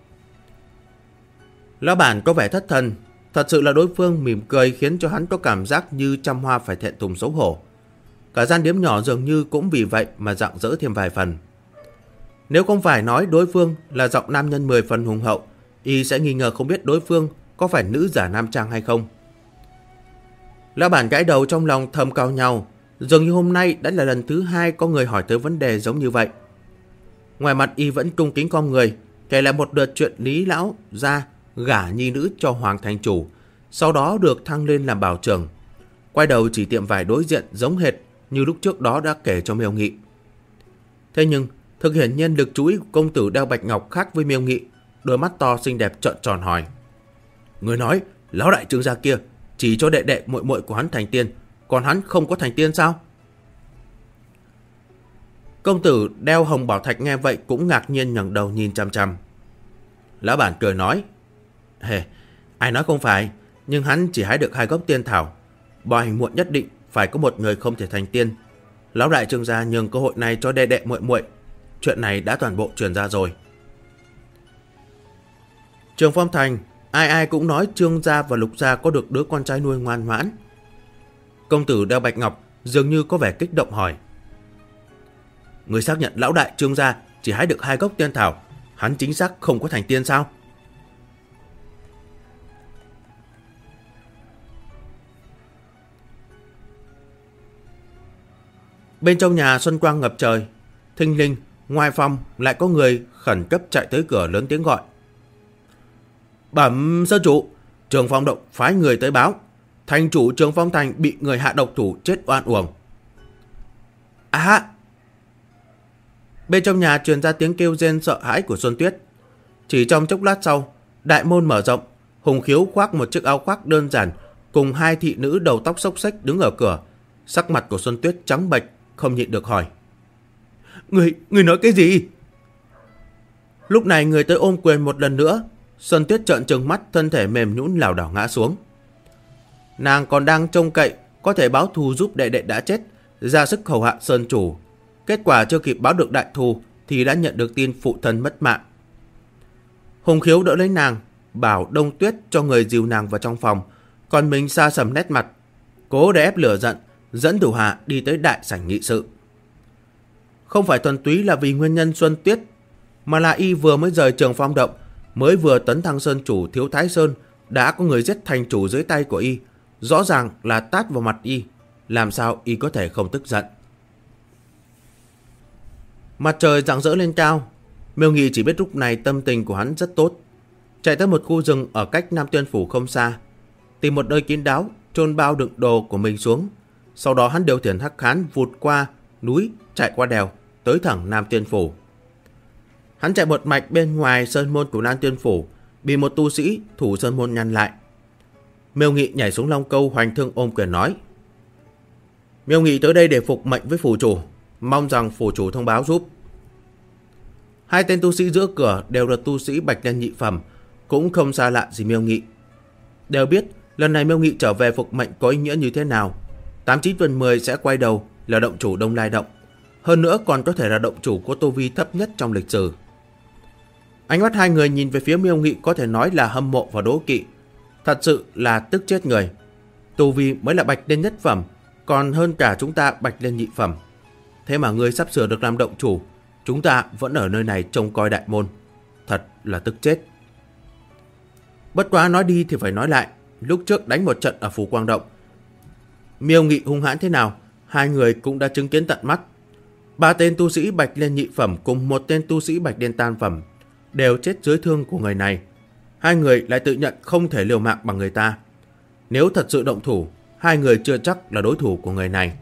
Lão bản có vẻ thất thần. Thật sự là đối phương mỉm cười khiến cho hắn có cảm giác như trăm hoa phải thẹn thùng xấu hổ. Cả gian điếm nhỏ dường như cũng vì vậy mà rạng rỡ thêm vài phần. Nếu không phải nói đối phương là giọng nam nhân 10 phần hùng hậu, y sẽ nghi ngờ không biết đối phương có phải nữ giả nam trang hay không. Lão bản gãi đầu trong lòng thầm cau nhau. Dường như hôm nay đã là lần thứ 2 có người hỏi tới vấn đề giống như vậy. Ngoài mặt y vẫn cung kính con người, kể lại một đợt chuyện Lý lão gia gả nhi nữ cho Hoàng thành chủ, sau đó được thăng lên làm bảo trưởng. Quay đầu chỉ tiệm vải đối diện giống hệt như lúc trước đó đã kể cho Miêu Nghị. Thế nhưng thực hiển nhiên lực chú ý của công tử đeo bạch ngọc khác với Miêu Nghị. Đôi mắt to xinh đẹp trợn tròn hỏi: người nói lão đại trương gia kia chỉ cho đệ đệ muội muội của hắn thành tiên, còn hắn không có thành tiên sao? Công tử đeo hồng bảo thạch nghe vậy cũng ngạc nhiên ngẩng đầu nhìn chằm chằm. Lão bản cười nói: hề, ai nói không phải, nhưng hắn chỉ hái được 2 gốc tiên thảo. Bò hành muộn nhất định phải có một người không thể thành tiên. Lão đại trương gia nhường cơ hội này cho đệ đệ muội muội. Chuyện này đã toàn bộ truyền ra rồi. Trường Phong Thành, ai ai cũng nói Trương gia và Lục gia có được đứa con trai nuôi ngoan ngoãn. Công tử đeo bạch ngọc dường như có vẻ kích động hỏi: người xác nhận lão đại Trương gia chỉ hái được 2 gốc tiên thảo, hắn chính xác không có thành tiên sao? Bên trong nhà xuân quang ngập trời, thinh linh, ngoài phòng lại có người khẩn cấp chạy tới cửa lớn tiếng gọi: bẩm sơn chủ, Trường Phong Động phái người tới báo, thành chủ Trường Phong Thành bị người hạ độc thủ chết oan uổng. Bên trong nhà truyền ra tiếng kêu rên sợ hãi của Xuân Tuyết. Chỉ trong chốc lát sau, đại môn mở rộng, Hùng Khiếu khoác một chiếc áo khoác đơn giản cùng 2 thị nữ đầu tóc xốc xếch đứng ở cửa. Sắc mặt của Xuân Tuyết trắng bệch, không nhịn được hỏi: Người nói cái gì? Lúc này người tới ôm quyền một lần nữa. Xuân Tuyết trợn trừng mắt, thân thể mềm nhũn lảo đảo ngã xuống. Nàng còn đang trông cậy có thể báo thù giúp đệ đệ đã chết, ra sức hầu hạ sơn chủ. Kết quả chưa kịp báo được đại thù thì đã nhận được tin phụ thân mất mạng. Hùng Khiếu đỡ lấy nàng, bảo Đông Tuyết cho người dìu nàng vào trong phòng, còn mình xa sầm nét mặt, cố để ép lửa giận, dẫn thủ hạ đi tới đại sảnh nghị sự. Không phải thuần túy là vì nguyên nhân Xuân Tuyết, mà là y vừa mới rời Trường Phong Động, mới vừa tấn thăng sơn chủ Thiếu Thái Sơn, đã có người giết thành chủ dưới tay của y, rõ ràng là tát vào mặt y, làm sao y có thể không tức giận. Mặt trời rạng rỡ lên cao, Miêu Nghị chỉ biết lúc này tâm tình của hắn rất tốt. Chạy tới một khu rừng ở cách Nam Tuyên Phủ không xa, tìm một nơi kín đáo, chôn bao đựng đồ của mình xuống. Sau đó hắn điều khiển hắc khán vụt qua núi, chạy qua đèo, tới thẳng Nam Tuyên Phủ. Hắn chạy một mạch bên ngoài sơn môn của Nam Tuyên Phủ, bị một tu sĩ thủ sơn môn ngăn lại. Miêu Nghị nhảy xuống long câu, hoành thương ôm quyền nói: Miêu Nghị tới đây để phục mệnh với phủ chủ, mong rằng phủ chủ thông báo giúp. 2 tên tu sĩ giữa cửa đều là tu sĩ bạch đen nhị phẩm, cũng không xa lạ gì Miêu Nghị. Đều biết lần này Miêu Nghị trở về phục mệnh có ý nghĩa như thế nào. 89 phần 10 sẽ quay đầu là động chủ Đông Lai Động, hơn nữa còn có thể là động chủ có tu vi thấp nhất trong lịch sử. Ánh mắt 2 người nhìn về phía Miêu Nghị có thể nói là hâm mộ và đố kỵ, thật sự là tức chết người. Tu vi mới là bạch đen nhất phẩm, còn hơn cả chúng ta bạch đen nhị phẩm. Thế mà ngươi sắp sửa được làm động chủ, chúng ta vẫn ở nơi này trông coi đại môn, thật là tức chết. Bất quá nói đi thì phải nói lại, lúc trước đánh một trận ở Phủ Quang Động, Miêu Nghị hung hãn thế nào, 2 người cũng đã chứng kiến tận mắt. 3 tên tu sĩ bạch đen nhị phẩm cùng 1 tên tu sĩ bạch đen tam phẩm đều chết dưới thương của người này. 2 người lại tự nhận không thể liều mạng bằng người ta. Nếu thật sự động thủ, 2 người chưa chắc là đối thủ của người này.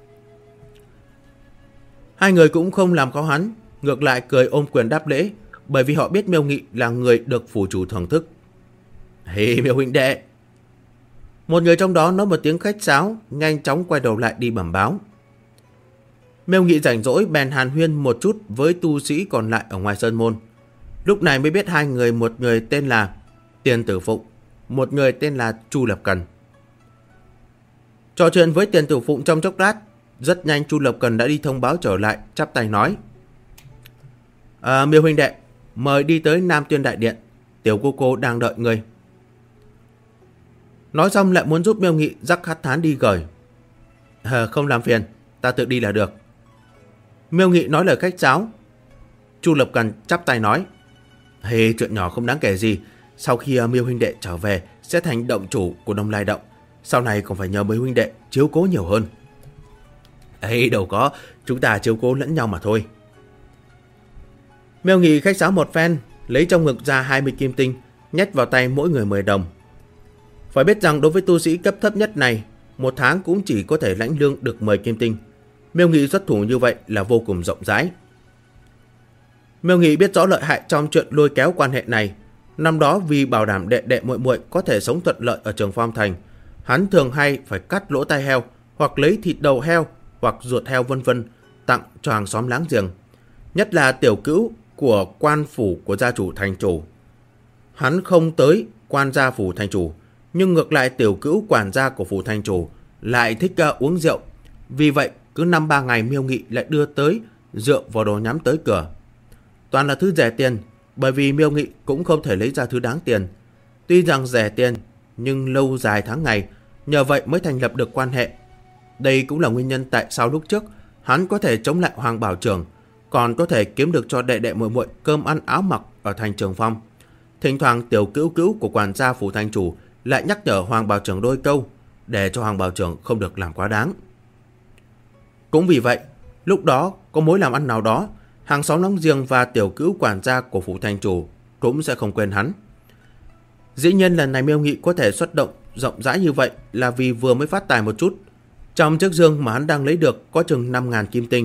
2 người cũng không làm khó hắn, ngược lại cười ôm quyền đáp lễ, bởi vì họ biết Miêu Nghị là người được phủ chủ thưởng thức. Hề Miêu huynh đệ. Một người trong đó nói một tiếng khách sáo, nhanh chóng quay đầu lại đi bẩm báo. Miêu Nghị rảnh rỗi bèn hàn huyên một chút với tu sĩ còn lại ở ngoài sơn môn. Lúc này mới biết 2 người, một người tên là Tiền Tử Phụng, một người tên là Chu Lập Cần. Trò chuyện với Tiền Tử Phụng trong chốc lát, rất nhanh Chu Lập Cần đã đi thông báo trở lại, chắp tay nói: Miêu huynh đệ, mời đi tới Nam Tuyên Đại Điện, tiểu cô đang đợi ngươi. Nói xong lại muốn giúp Miêu Nghị dắt Hắc Thán đi gởi. Không làm phiền, ta tự đi là được. Miêu Nghị nói lời khách sáo. Chu Lập Cần chắp tay nói, chuyện nhỏ không đáng kể gì. Sau khi Miêu huynh đệ trở về sẽ thành động chủ của Đông Lai Động, sau này còn phải nhờ mấy huynh đệ chiếu cố nhiều hơn. Đâu có, chúng ta chiếu cố lẫn nhau mà thôi. Miêu Nghị khách sáo một phen, lấy trong ngực ra 20 kim tinh, nhét vào tay mỗi người 10 đồng. Phải biết rằng đối với tu sĩ cấp thấp nhất này, một tháng cũng chỉ có thể lãnh lương được 10 kim tinh. Miêu Nghị xuất thủ như vậy là vô cùng rộng rãi. Miêu Nghị biết rõ lợi hại trong chuyện lôi kéo quan hệ này. Năm đó vì bảo đảm đệ đệ muội muội có thể sống thuận lợi ở Trường Phong Thành, hắn thường hay phải cắt lỗ tai heo, hoặc lấy thịt đầu heo, hoặc ruột heo vân vân tặng cho hàng xóm láng giềng. Nhất là tiểu cữu của quan phủ của gia chủ thành chủ. Hắn không tới quan gia phủ thành chủ, nhưng ngược lại tiểu cữu quản gia của phủ thành chủ lại thích uống rượu. Vì vậy cứ 5-3 ngày Miêu Nghị lại đưa tới rượu và đồ nhắm tới cửa. Toàn là thứ rẻ tiền, bởi vì Miêu Nghị cũng không thể lấy ra thứ đáng tiền. Tuy rằng rẻ tiền, nhưng lâu dài tháng ngày, nhờ vậy mới thành lập được quan hệ. Đây cũng là nguyên nhân tại sao lúc trước hắn có thể chống lại Hoàng Bảo Trưởng, còn có thể kiếm được cho đệ đệ muội muội cơm ăn áo mặc ở thành Trường Phong. Thỉnh thoảng tiểu cữu cữu của quản gia phủ thành chủ lại nhắc nhở Hoàng Bảo Trưởng đôi câu, để cho Hoàng Bảo Trưởng không được làm quá đáng. Cũng vì vậy, lúc đó có mối làm ăn nào đó, hàng xóm láng giềng và tiểu cữu quản gia của phủ thành chủ cũng sẽ không quên hắn. Dĩ nhiên lần này Miêu Nghị có thể xuất động rộng rãi như vậy là vì vừa mới phát tài một chút. Trong chiếc dương mà hắn đang lấy được có chừng 5.000 kim tinh.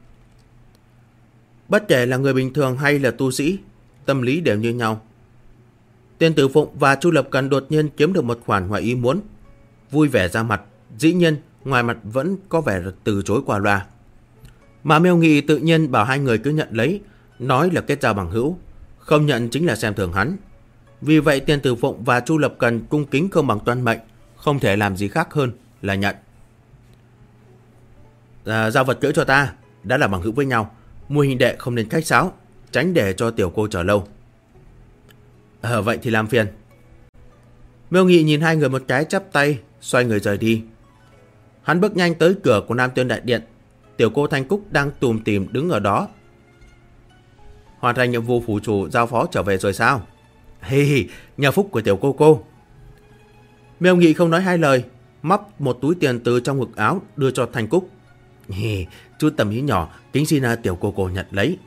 Bất kể là người bình thường hay là tu sĩ, tâm lý đều như nhau. Tiên Tử Phụng và Chu Lập Cần đột nhiên kiếm được một khoản ngoài ý muốn, vui vẻ ra mặt, dĩ nhiên ngoài mặt vẫn có vẻ từ chối qua loa. Mà Miêu Nghị tự nhiên bảo hai người cứ nhận lấy, nói là kết giao bằng hữu, không nhận chính là xem thường hắn. Vì vậy Tiên Tử Phụng và Chu Lập Cần cung kính không bằng tuân mệnh, không thể làm gì khác hơn là nhận. Giao vật cưỡi cho ta, đã là bằng hữu với nhau, Mùi huynh đệ không nên khách sáo, tránh để cho tiểu cô chờ lâu. Vậy thì làm phiền. Miêu Nghị nhìn hai người một cái chắp tay, xoay người rời đi. Hắn bước nhanh tới cửa của Nam Tuyên Đại Điện. Tiểu cô Thanh Cúc đang tùm tìm đứng ở đó. Hoàn thành nhiệm vụ phủ chủ giao phó trở về rồi sao? Nhờ phúc của tiểu cô. Miêu Nghị không nói hai lời, móc một túi tiền từ trong ngực áo đưa cho Thanh Cúc. Chút tầm ý nhỏ, kính xin tiểu cô nhận lấy.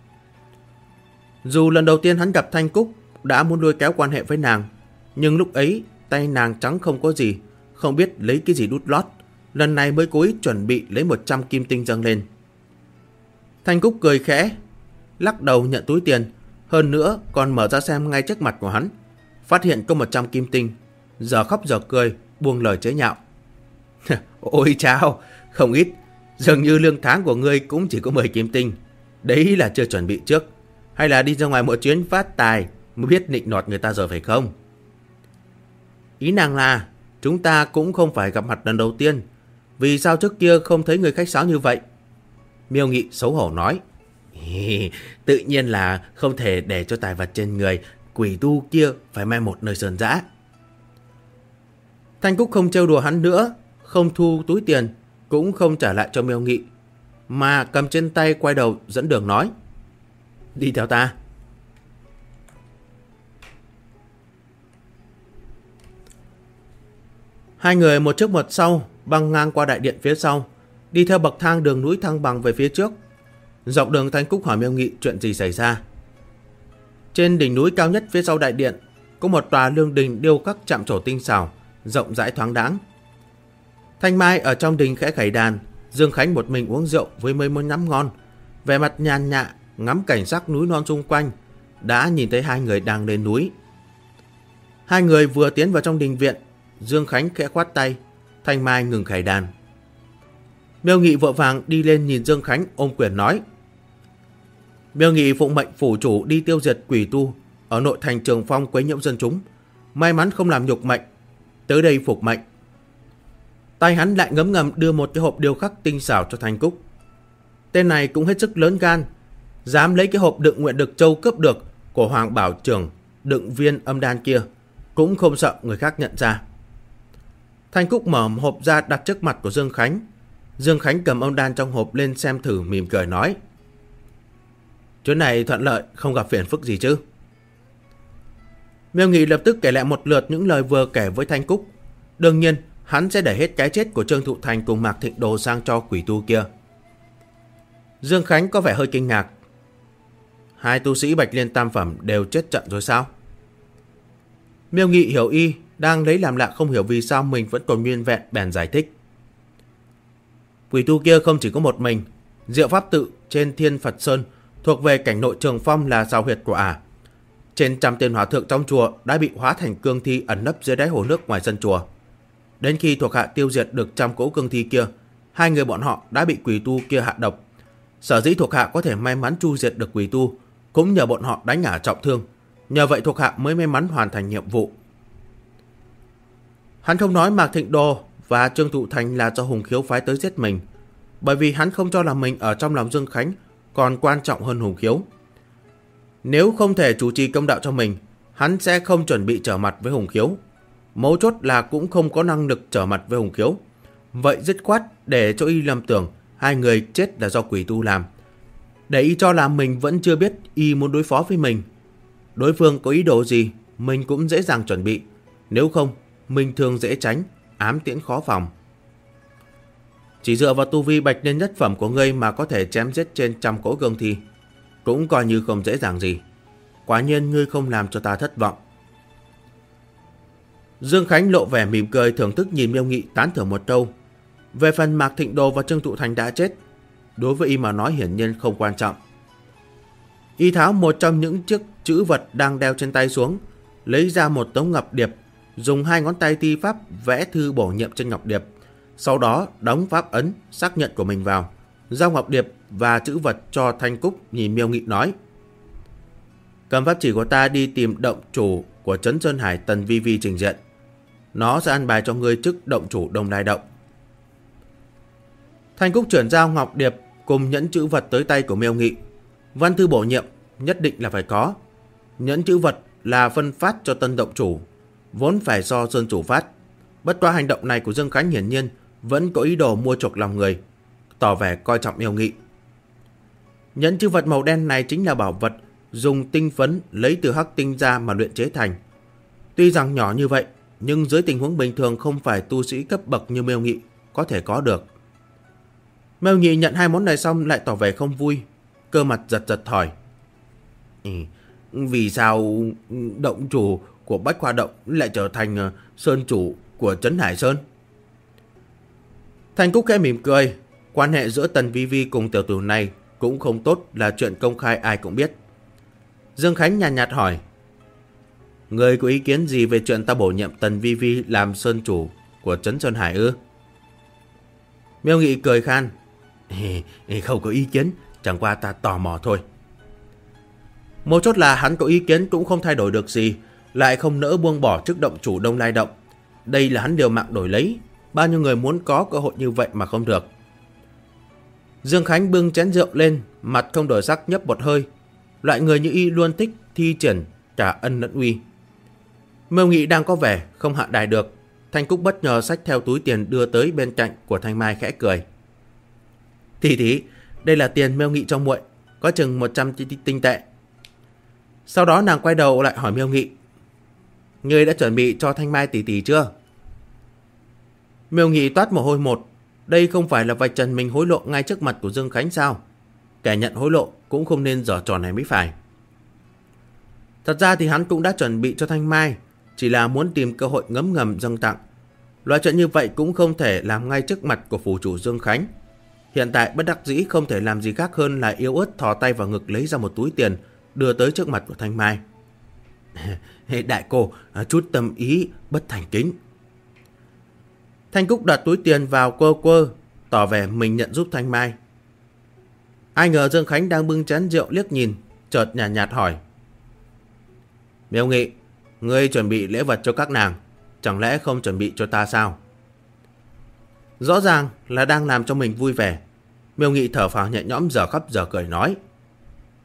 Dù lần đầu tiên hắn gặp Thanh Cúc đã muốn lôi kéo quan hệ với nàng, nhưng lúc ấy tay nàng trắng không có gì, không biết lấy cái gì đút lót. Lần này mới cố ý chuẩn bị lấy 100 kim tinh dâng lên. Thanh Cúc cười khẽ, lắc đầu nhận túi tiền, hơn nữa còn mở ra xem ngay trước mặt của hắn, phát hiện có 100 kim tinh, giờ khóc giờ cười, buông lời chế nhạo. Ôi chao, không ít, dường như lương tháng của ngươi cũng chỉ có 10 kim tinh. Đấy là chưa chuẩn bị trước, hay là đi ra ngoài một chuyến phát tài mới biết nịnh nọt người ta rồi phải không? Ý nàng là chúng ta cũng không phải gặp mặt lần đầu tiên, vì sao trước kia không thấy người khách sáo như vậy? Miêu Nghị xấu hổ nói. Tự nhiên là không thể để cho tài vật trên người quỷ tu kia phải mai một nơi sơn dã. Thanh Cúc không trêu đùa hắn nữa, không thu túi tiền, cũng không trả lại cho Miêu Nghị, mà cầm trên tay quay đầu dẫn đường nói. Đi theo ta. Hai người một trước một sau băng ngang qua đại điện phía sau, đi theo bậc thang đường núi thăng bằng về phía trước. Dọc đường Thanh Cúc hỏi Miêu Nghị chuyện gì xảy ra. Trên đỉnh núi cao nhất phía sau đại điện có một tòa lương đình điêu khắc chạm trổ tinh xảo, rộng rãi thoáng đãng. Thanh Mai ở trong đình khẽ khẩy đàn, Dương Khánh một mình uống rượu với mấy món nhắm ngon, vẻ mặt nhàn nhạ ngắm cảnh sắc núi non xung quanh, đã nhìn thấy hai người đang lên núi. Hai người vừa tiến vào trong đình viện, Dương Khánh khẽ khoát tay, Thanh Mai ngừng khẩy đàn. Miêu Nghị vội vàng đi lên nhìn Dương Khánh, ôm quyền nói. Miêu Nghị phụng mệnh phủ chủ đi tiêu diệt quỷ tu ở nội thành Trường Phong quấy nhiễu dân chúng, may mắn không làm nhục mệnh, tới đây phục mệnh. Tay hắn lại ngấm ngầm đưa một cái hộp điêu khắc tinh xảo cho Thanh Cúc. Tên này cũng hết sức lớn gan, dám lấy cái hộp đựng Nguyện Đực Châu cướp được của Hoàng Bảo Trưởng đựng viên âm đan kia, cũng không sợ người khác nhận ra. Thanh Cúc mở hộp ra đặt trước mặt của Dương Khánh. Dương Khánh cầm âm đan trong hộp lên xem thử, mỉm cười nói: chuyến này thuận lợi, không gặp phiền phức gì chứ? Miêu Nghị lập tức kể lại một lượt những lời vừa kể với Thanh Cúc. Đương nhiên hắn sẽ đẩy hết cái chết của Trương Thụ Thành cùng Mạc Thịnh Đồ sang cho quỷ tu kia. Dương Khánh có vẻ hơi kinh ngạc. Hai tu sĩ Bạch Liên Tam Phẩm đều chết trận rồi sao? Miêu Nghị hiểu y đang lấy làm lạ, không hiểu vì sao mình vẫn còn nguyên vẹn, bèn giải thích. Quỷ tu kia không chỉ có một mình. Diệu Pháp Tự trên Thiên Phật Sơn thuộc về cảnh nội Trường Phong là sao huyệt của ả. Trên trăm tên hòa thượng trong chùa đã bị hóa thành cương thi ẩn nấp dưới đáy hồ nước ngoài sân chùa. Đến khi thuộc hạ tiêu diệt được trăm cỗ cương thi kia, hai người bọn họ đã bị quỷ tu kia hạ độc. Sở dĩ thuộc hạ có thể may mắn tru diệt được quỷ tu cũng nhờ bọn họ đánh ả trọng thương. Nhờ vậy thuộc hạ mới may mắn hoàn thành nhiệm vụ. Hắn không nói Mạc Thịnh Đồ và Trương Thụ Thành là do Hùng Khiếu phái tới giết mình, bởi vì hắn không cho là mình ở trong lòng Dương Khánh còn quan trọng hơn Hùng Khiếu. Nếu không thể chủ trì công đạo cho mình, hắn sẽ không chuẩn bị trở mặt với Hùng Khiếu. Mấu chốt là cũng không có năng lực trở mặt với Hùng Khiếu. Vậy dứt khoát để cho y lầm tưởng hai người chết là do quỷ tu làm, để y cho là mình vẫn chưa biết y muốn đối phó với mình. Đối phương có ý đồ gì mình cũng dễ dàng chuẩn bị, nếu không mình thường dễ tránh, ám tiễn khó phòng. Chỉ dựa vào tu vi Bạch Liên nhất phẩm của ngươi mà có thể chém giết trên trăm cỗ cương thi, cũng coi như không dễ dàng gì. Quả nhiên ngươi không làm cho ta thất vọng. Dương Khánh lộ vẻ mỉm cười, thưởng thức nhìn Miêu Nghị, tán thưởng một câu. Về phần Mạc Thịnh Đồ và Trương Thụ Thành đã chết, đối với y mà nói hiển nhiên không quan trọng. Y tháo một trong những chiếc chữ vật đang đeo trên tay xuống, lấy ra một tấm ngọc điệp, dùng hai ngón tay thi pháp vẽ thư bổ nhiệm trên ngọc điệp, sau đó đóng pháp ấn xác nhận của mình vào, giao ngọc điệp và chữ vật cho Thanh Cúc, nhìn Miêu Nghị nói: cầm pháp chỉ của ta đi tìm động chủ của Trấn Sơn Hải Tần Vi Vi trình diện. Nó sẽ ăn bài cho ngươi chức động chủ Đông Lai Động. Thanh Cúc chuyển giao ngọc điệp cùng nhẫn chữ vật tới tay của Miêu Nghị. Văn thư bổ nhiệm nhất định là phải có. Nhẫn chữ vật là phân phát cho tân động chủ, vốn phải do Sơn chủ phát. Bất quá hành động này của Dương Khánh hiển nhiên vẫn có ý đồ mua chuộc lòng người, tỏ vẻ coi trọng Miêu Nghị. Nhẫn chữ vật màu đen này chính là bảo vật dùng tinh phấn lấy từ hắc tinh ra mà luyện chế thành. Tuy rằng nhỏ như vậy, nhưng dưới tình huống bình thường không phải tu sĩ cấp bậc như Miêu Nghị có thể có được. Miêu Nghị nhận hai món này xong lại tỏ vẻ không vui, cơ mặt giật giật hỏi: vì sao động chủ của Bách Hoa Động lại trở thành sơn chủ của Trấn Hải Sơn? Thanh Cúc khẽ mỉm cười. Quan hệ giữa Tần Vi Vi cùng tiểu tử này cũng không tốt, là chuyện công khai ai cũng biết. Dương Khánh nhàn nhạt hỏi: ngươi có ý kiến gì về chuyện ta bổ nhiệm Tần Vi Vi làm sơn chủ của Trấn Sơn Hải ư? Miêu Nghị cười khan: không có ý kiến, chẳng qua ta tò mò thôi. Một chốt là hắn có ý kiến cũng không thay đổi được gì, lại không nỡ buông bỏ chức động chủ Đông Lai Động. Đây là hắn liều mạng đổi lấy, bao nhiêu người muốn có cơ hội như vậy mà không được. Dương Khánh bưng chén rượu lên, mặt không đổi sắc nhấp một hơi. Loại người như y luôn thích thi triển trả ân lẫn uy. Miêu Nghị đang có vẻ không hạ đài được. Thanh Cúc bất ngờ xách theo túi tiền đưa tới bên cạnh của Thanh Mai, khẽ cười: Thí, đây là tiền Miêu Nghị cho muội, có chừng 100 tinh tệ. Sau đó nàng quay đầu lại hỏi Miêu Nghị: ngươi đã chuẩn bị cho Thanh Mai tỷ tỷ chưa? Miêu Nghị toát mồ hôi một. Đây không phải là vạch trần mình hối lộ ngay trước mặt của Dương Khánh sao? Kẻ nhận hối lộ cũng không nên giở trò này mới phải. Thật ra thì hắn cũng đã chuẩn bị cho Thanh Mai, chỉ là muốn tìm cơ hội ngấm ngầm dâng tặng. Loại chuyện như vậy cũng không thể làm ngay trước mặt của phủ chủ Dương Khánh. Hiện tại bất đắc dĩ không thể làm gì khác hơn là yếu ớt thò tay vào ngực lấy ra một túi tiền, đưa tới trước mặt của Thanh Mai. Đại cô, chút tâm ý bất thành kính. Thanh Cúc đặt túi tiền vào quơ, tỏ vẻ mình nhận giúp Thanh Mai. Ai ngờ Dương Khánh đang bưng chén rượu liếc nhìn, chợt nhàn nhạt hỏi: Miêu Nghị, ngươi chuẩn bị lễ vật cho các nàng, chẳng lẽ không chuẩn bị cho ta sao? Rõ ràng là đang làm cho mình vui vẻ. Miêu Nghị thở phào nhẹ nhõm, giờ khóc giờ cười nói: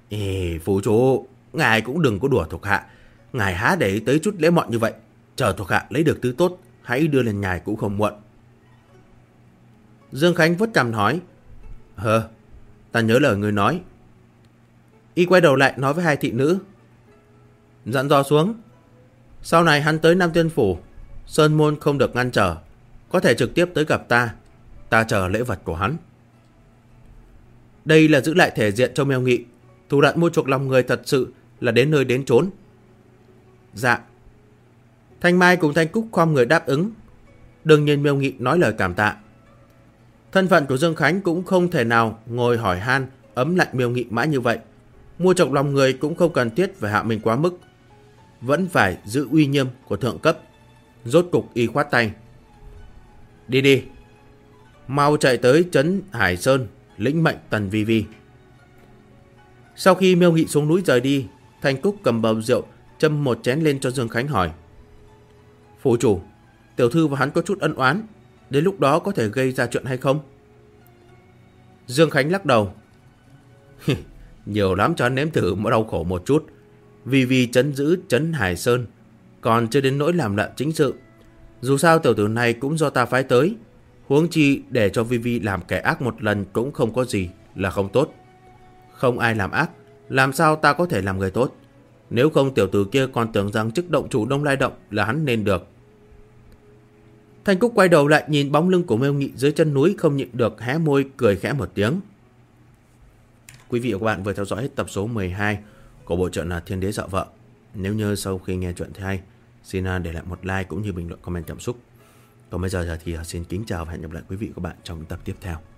Ê, phủ chủ, ngài cũng đừng có đùa thuộc hạ. Ngài há để ý tới chút lễ mọn như vậy. Chờ thuộc hạ lấy được thứ tốt, hãy đưa lên ngài cũng không muộn. Dương Khánh vuốt cằm nói. Ta nhớ lời người nói. Y quay đầu lại nói với hai thị nữ. Dặn dò xuống. Sau này hắn tới Nam Tiên Phủ, Sơn Môn không được ngăn trở, có thể trực tiếp tới gặp ta. Ta chờ lễ vật của hắn. Đây là giữ lại thể diện cho Mêu Nghị. Thủ đoạn mua chuộc lòng người thật sự là đến nơi đến chốn. Dạ. Thanh Mai cùng Thanh Cúc khom người đáp ứng. Đương nhiên Mêu Nghị nói lời cảm tạ. Thân phận của Dương Khánh cũng không thể nào ngồi hỏi han ấm lạnh Mêu Nghị mãi như vậy. Mua chuộc lòng người cũng không cần thiết phải hạ mình quá mức, vẫn phải giữ uy nghiêm của thượng cấp. Rốt cục y khoát tay. Đi đi, mau chạy tới trấn Hải Sơn lĩnh mệnh Tần Vi Vi. Sau khi Mêu Nghị xuống núi rời đi, Thanh Cúc cầm bầu rượu châm một chén lên cho Dương Khánh hỏi. Phủ chủ, tiểu thư và hắn có chút ân oán, đến lúc đó có thể gây ra chuyện hay không? Dương Khánh lắc đầu. Nhiều lắm cho hắn nếm thử mỗi đau khổ một chút. Vi trấn giữ trấn Hải Sơn, còn chưa đến nỗi làm loạn chính sự. Dù sao tiểu tử này cũng do ta phái tới, huống chi để cho Vi làm kẻ ác một lần cũng không có gì là không tốt. Không ai làm ác, làm sao ta có thể làm người tốt? Nếu không tiểu tử kia còn tưởng rằng chức động chủ Đông Lai Động là hắn nên được. Thanh Cúc quay đầu lại nhìn bóng lưng của Mêu Nghị dưới chân núi, không nhịn được hé môi cười khẽ một tiếng. Quý vị và các bạn vừa theo dõi hết tập số 12 của bộ truyện là Thiên Đế Dọa Vợ. Nếu như sau khi nghe chuyện thấy hay, xin để lại một like cũng như bình luận comment cảm xúc. Còn bây giờ thì xin kính chào và hẹn gặp lại quý vị và các bạn trong tập tiếp theo.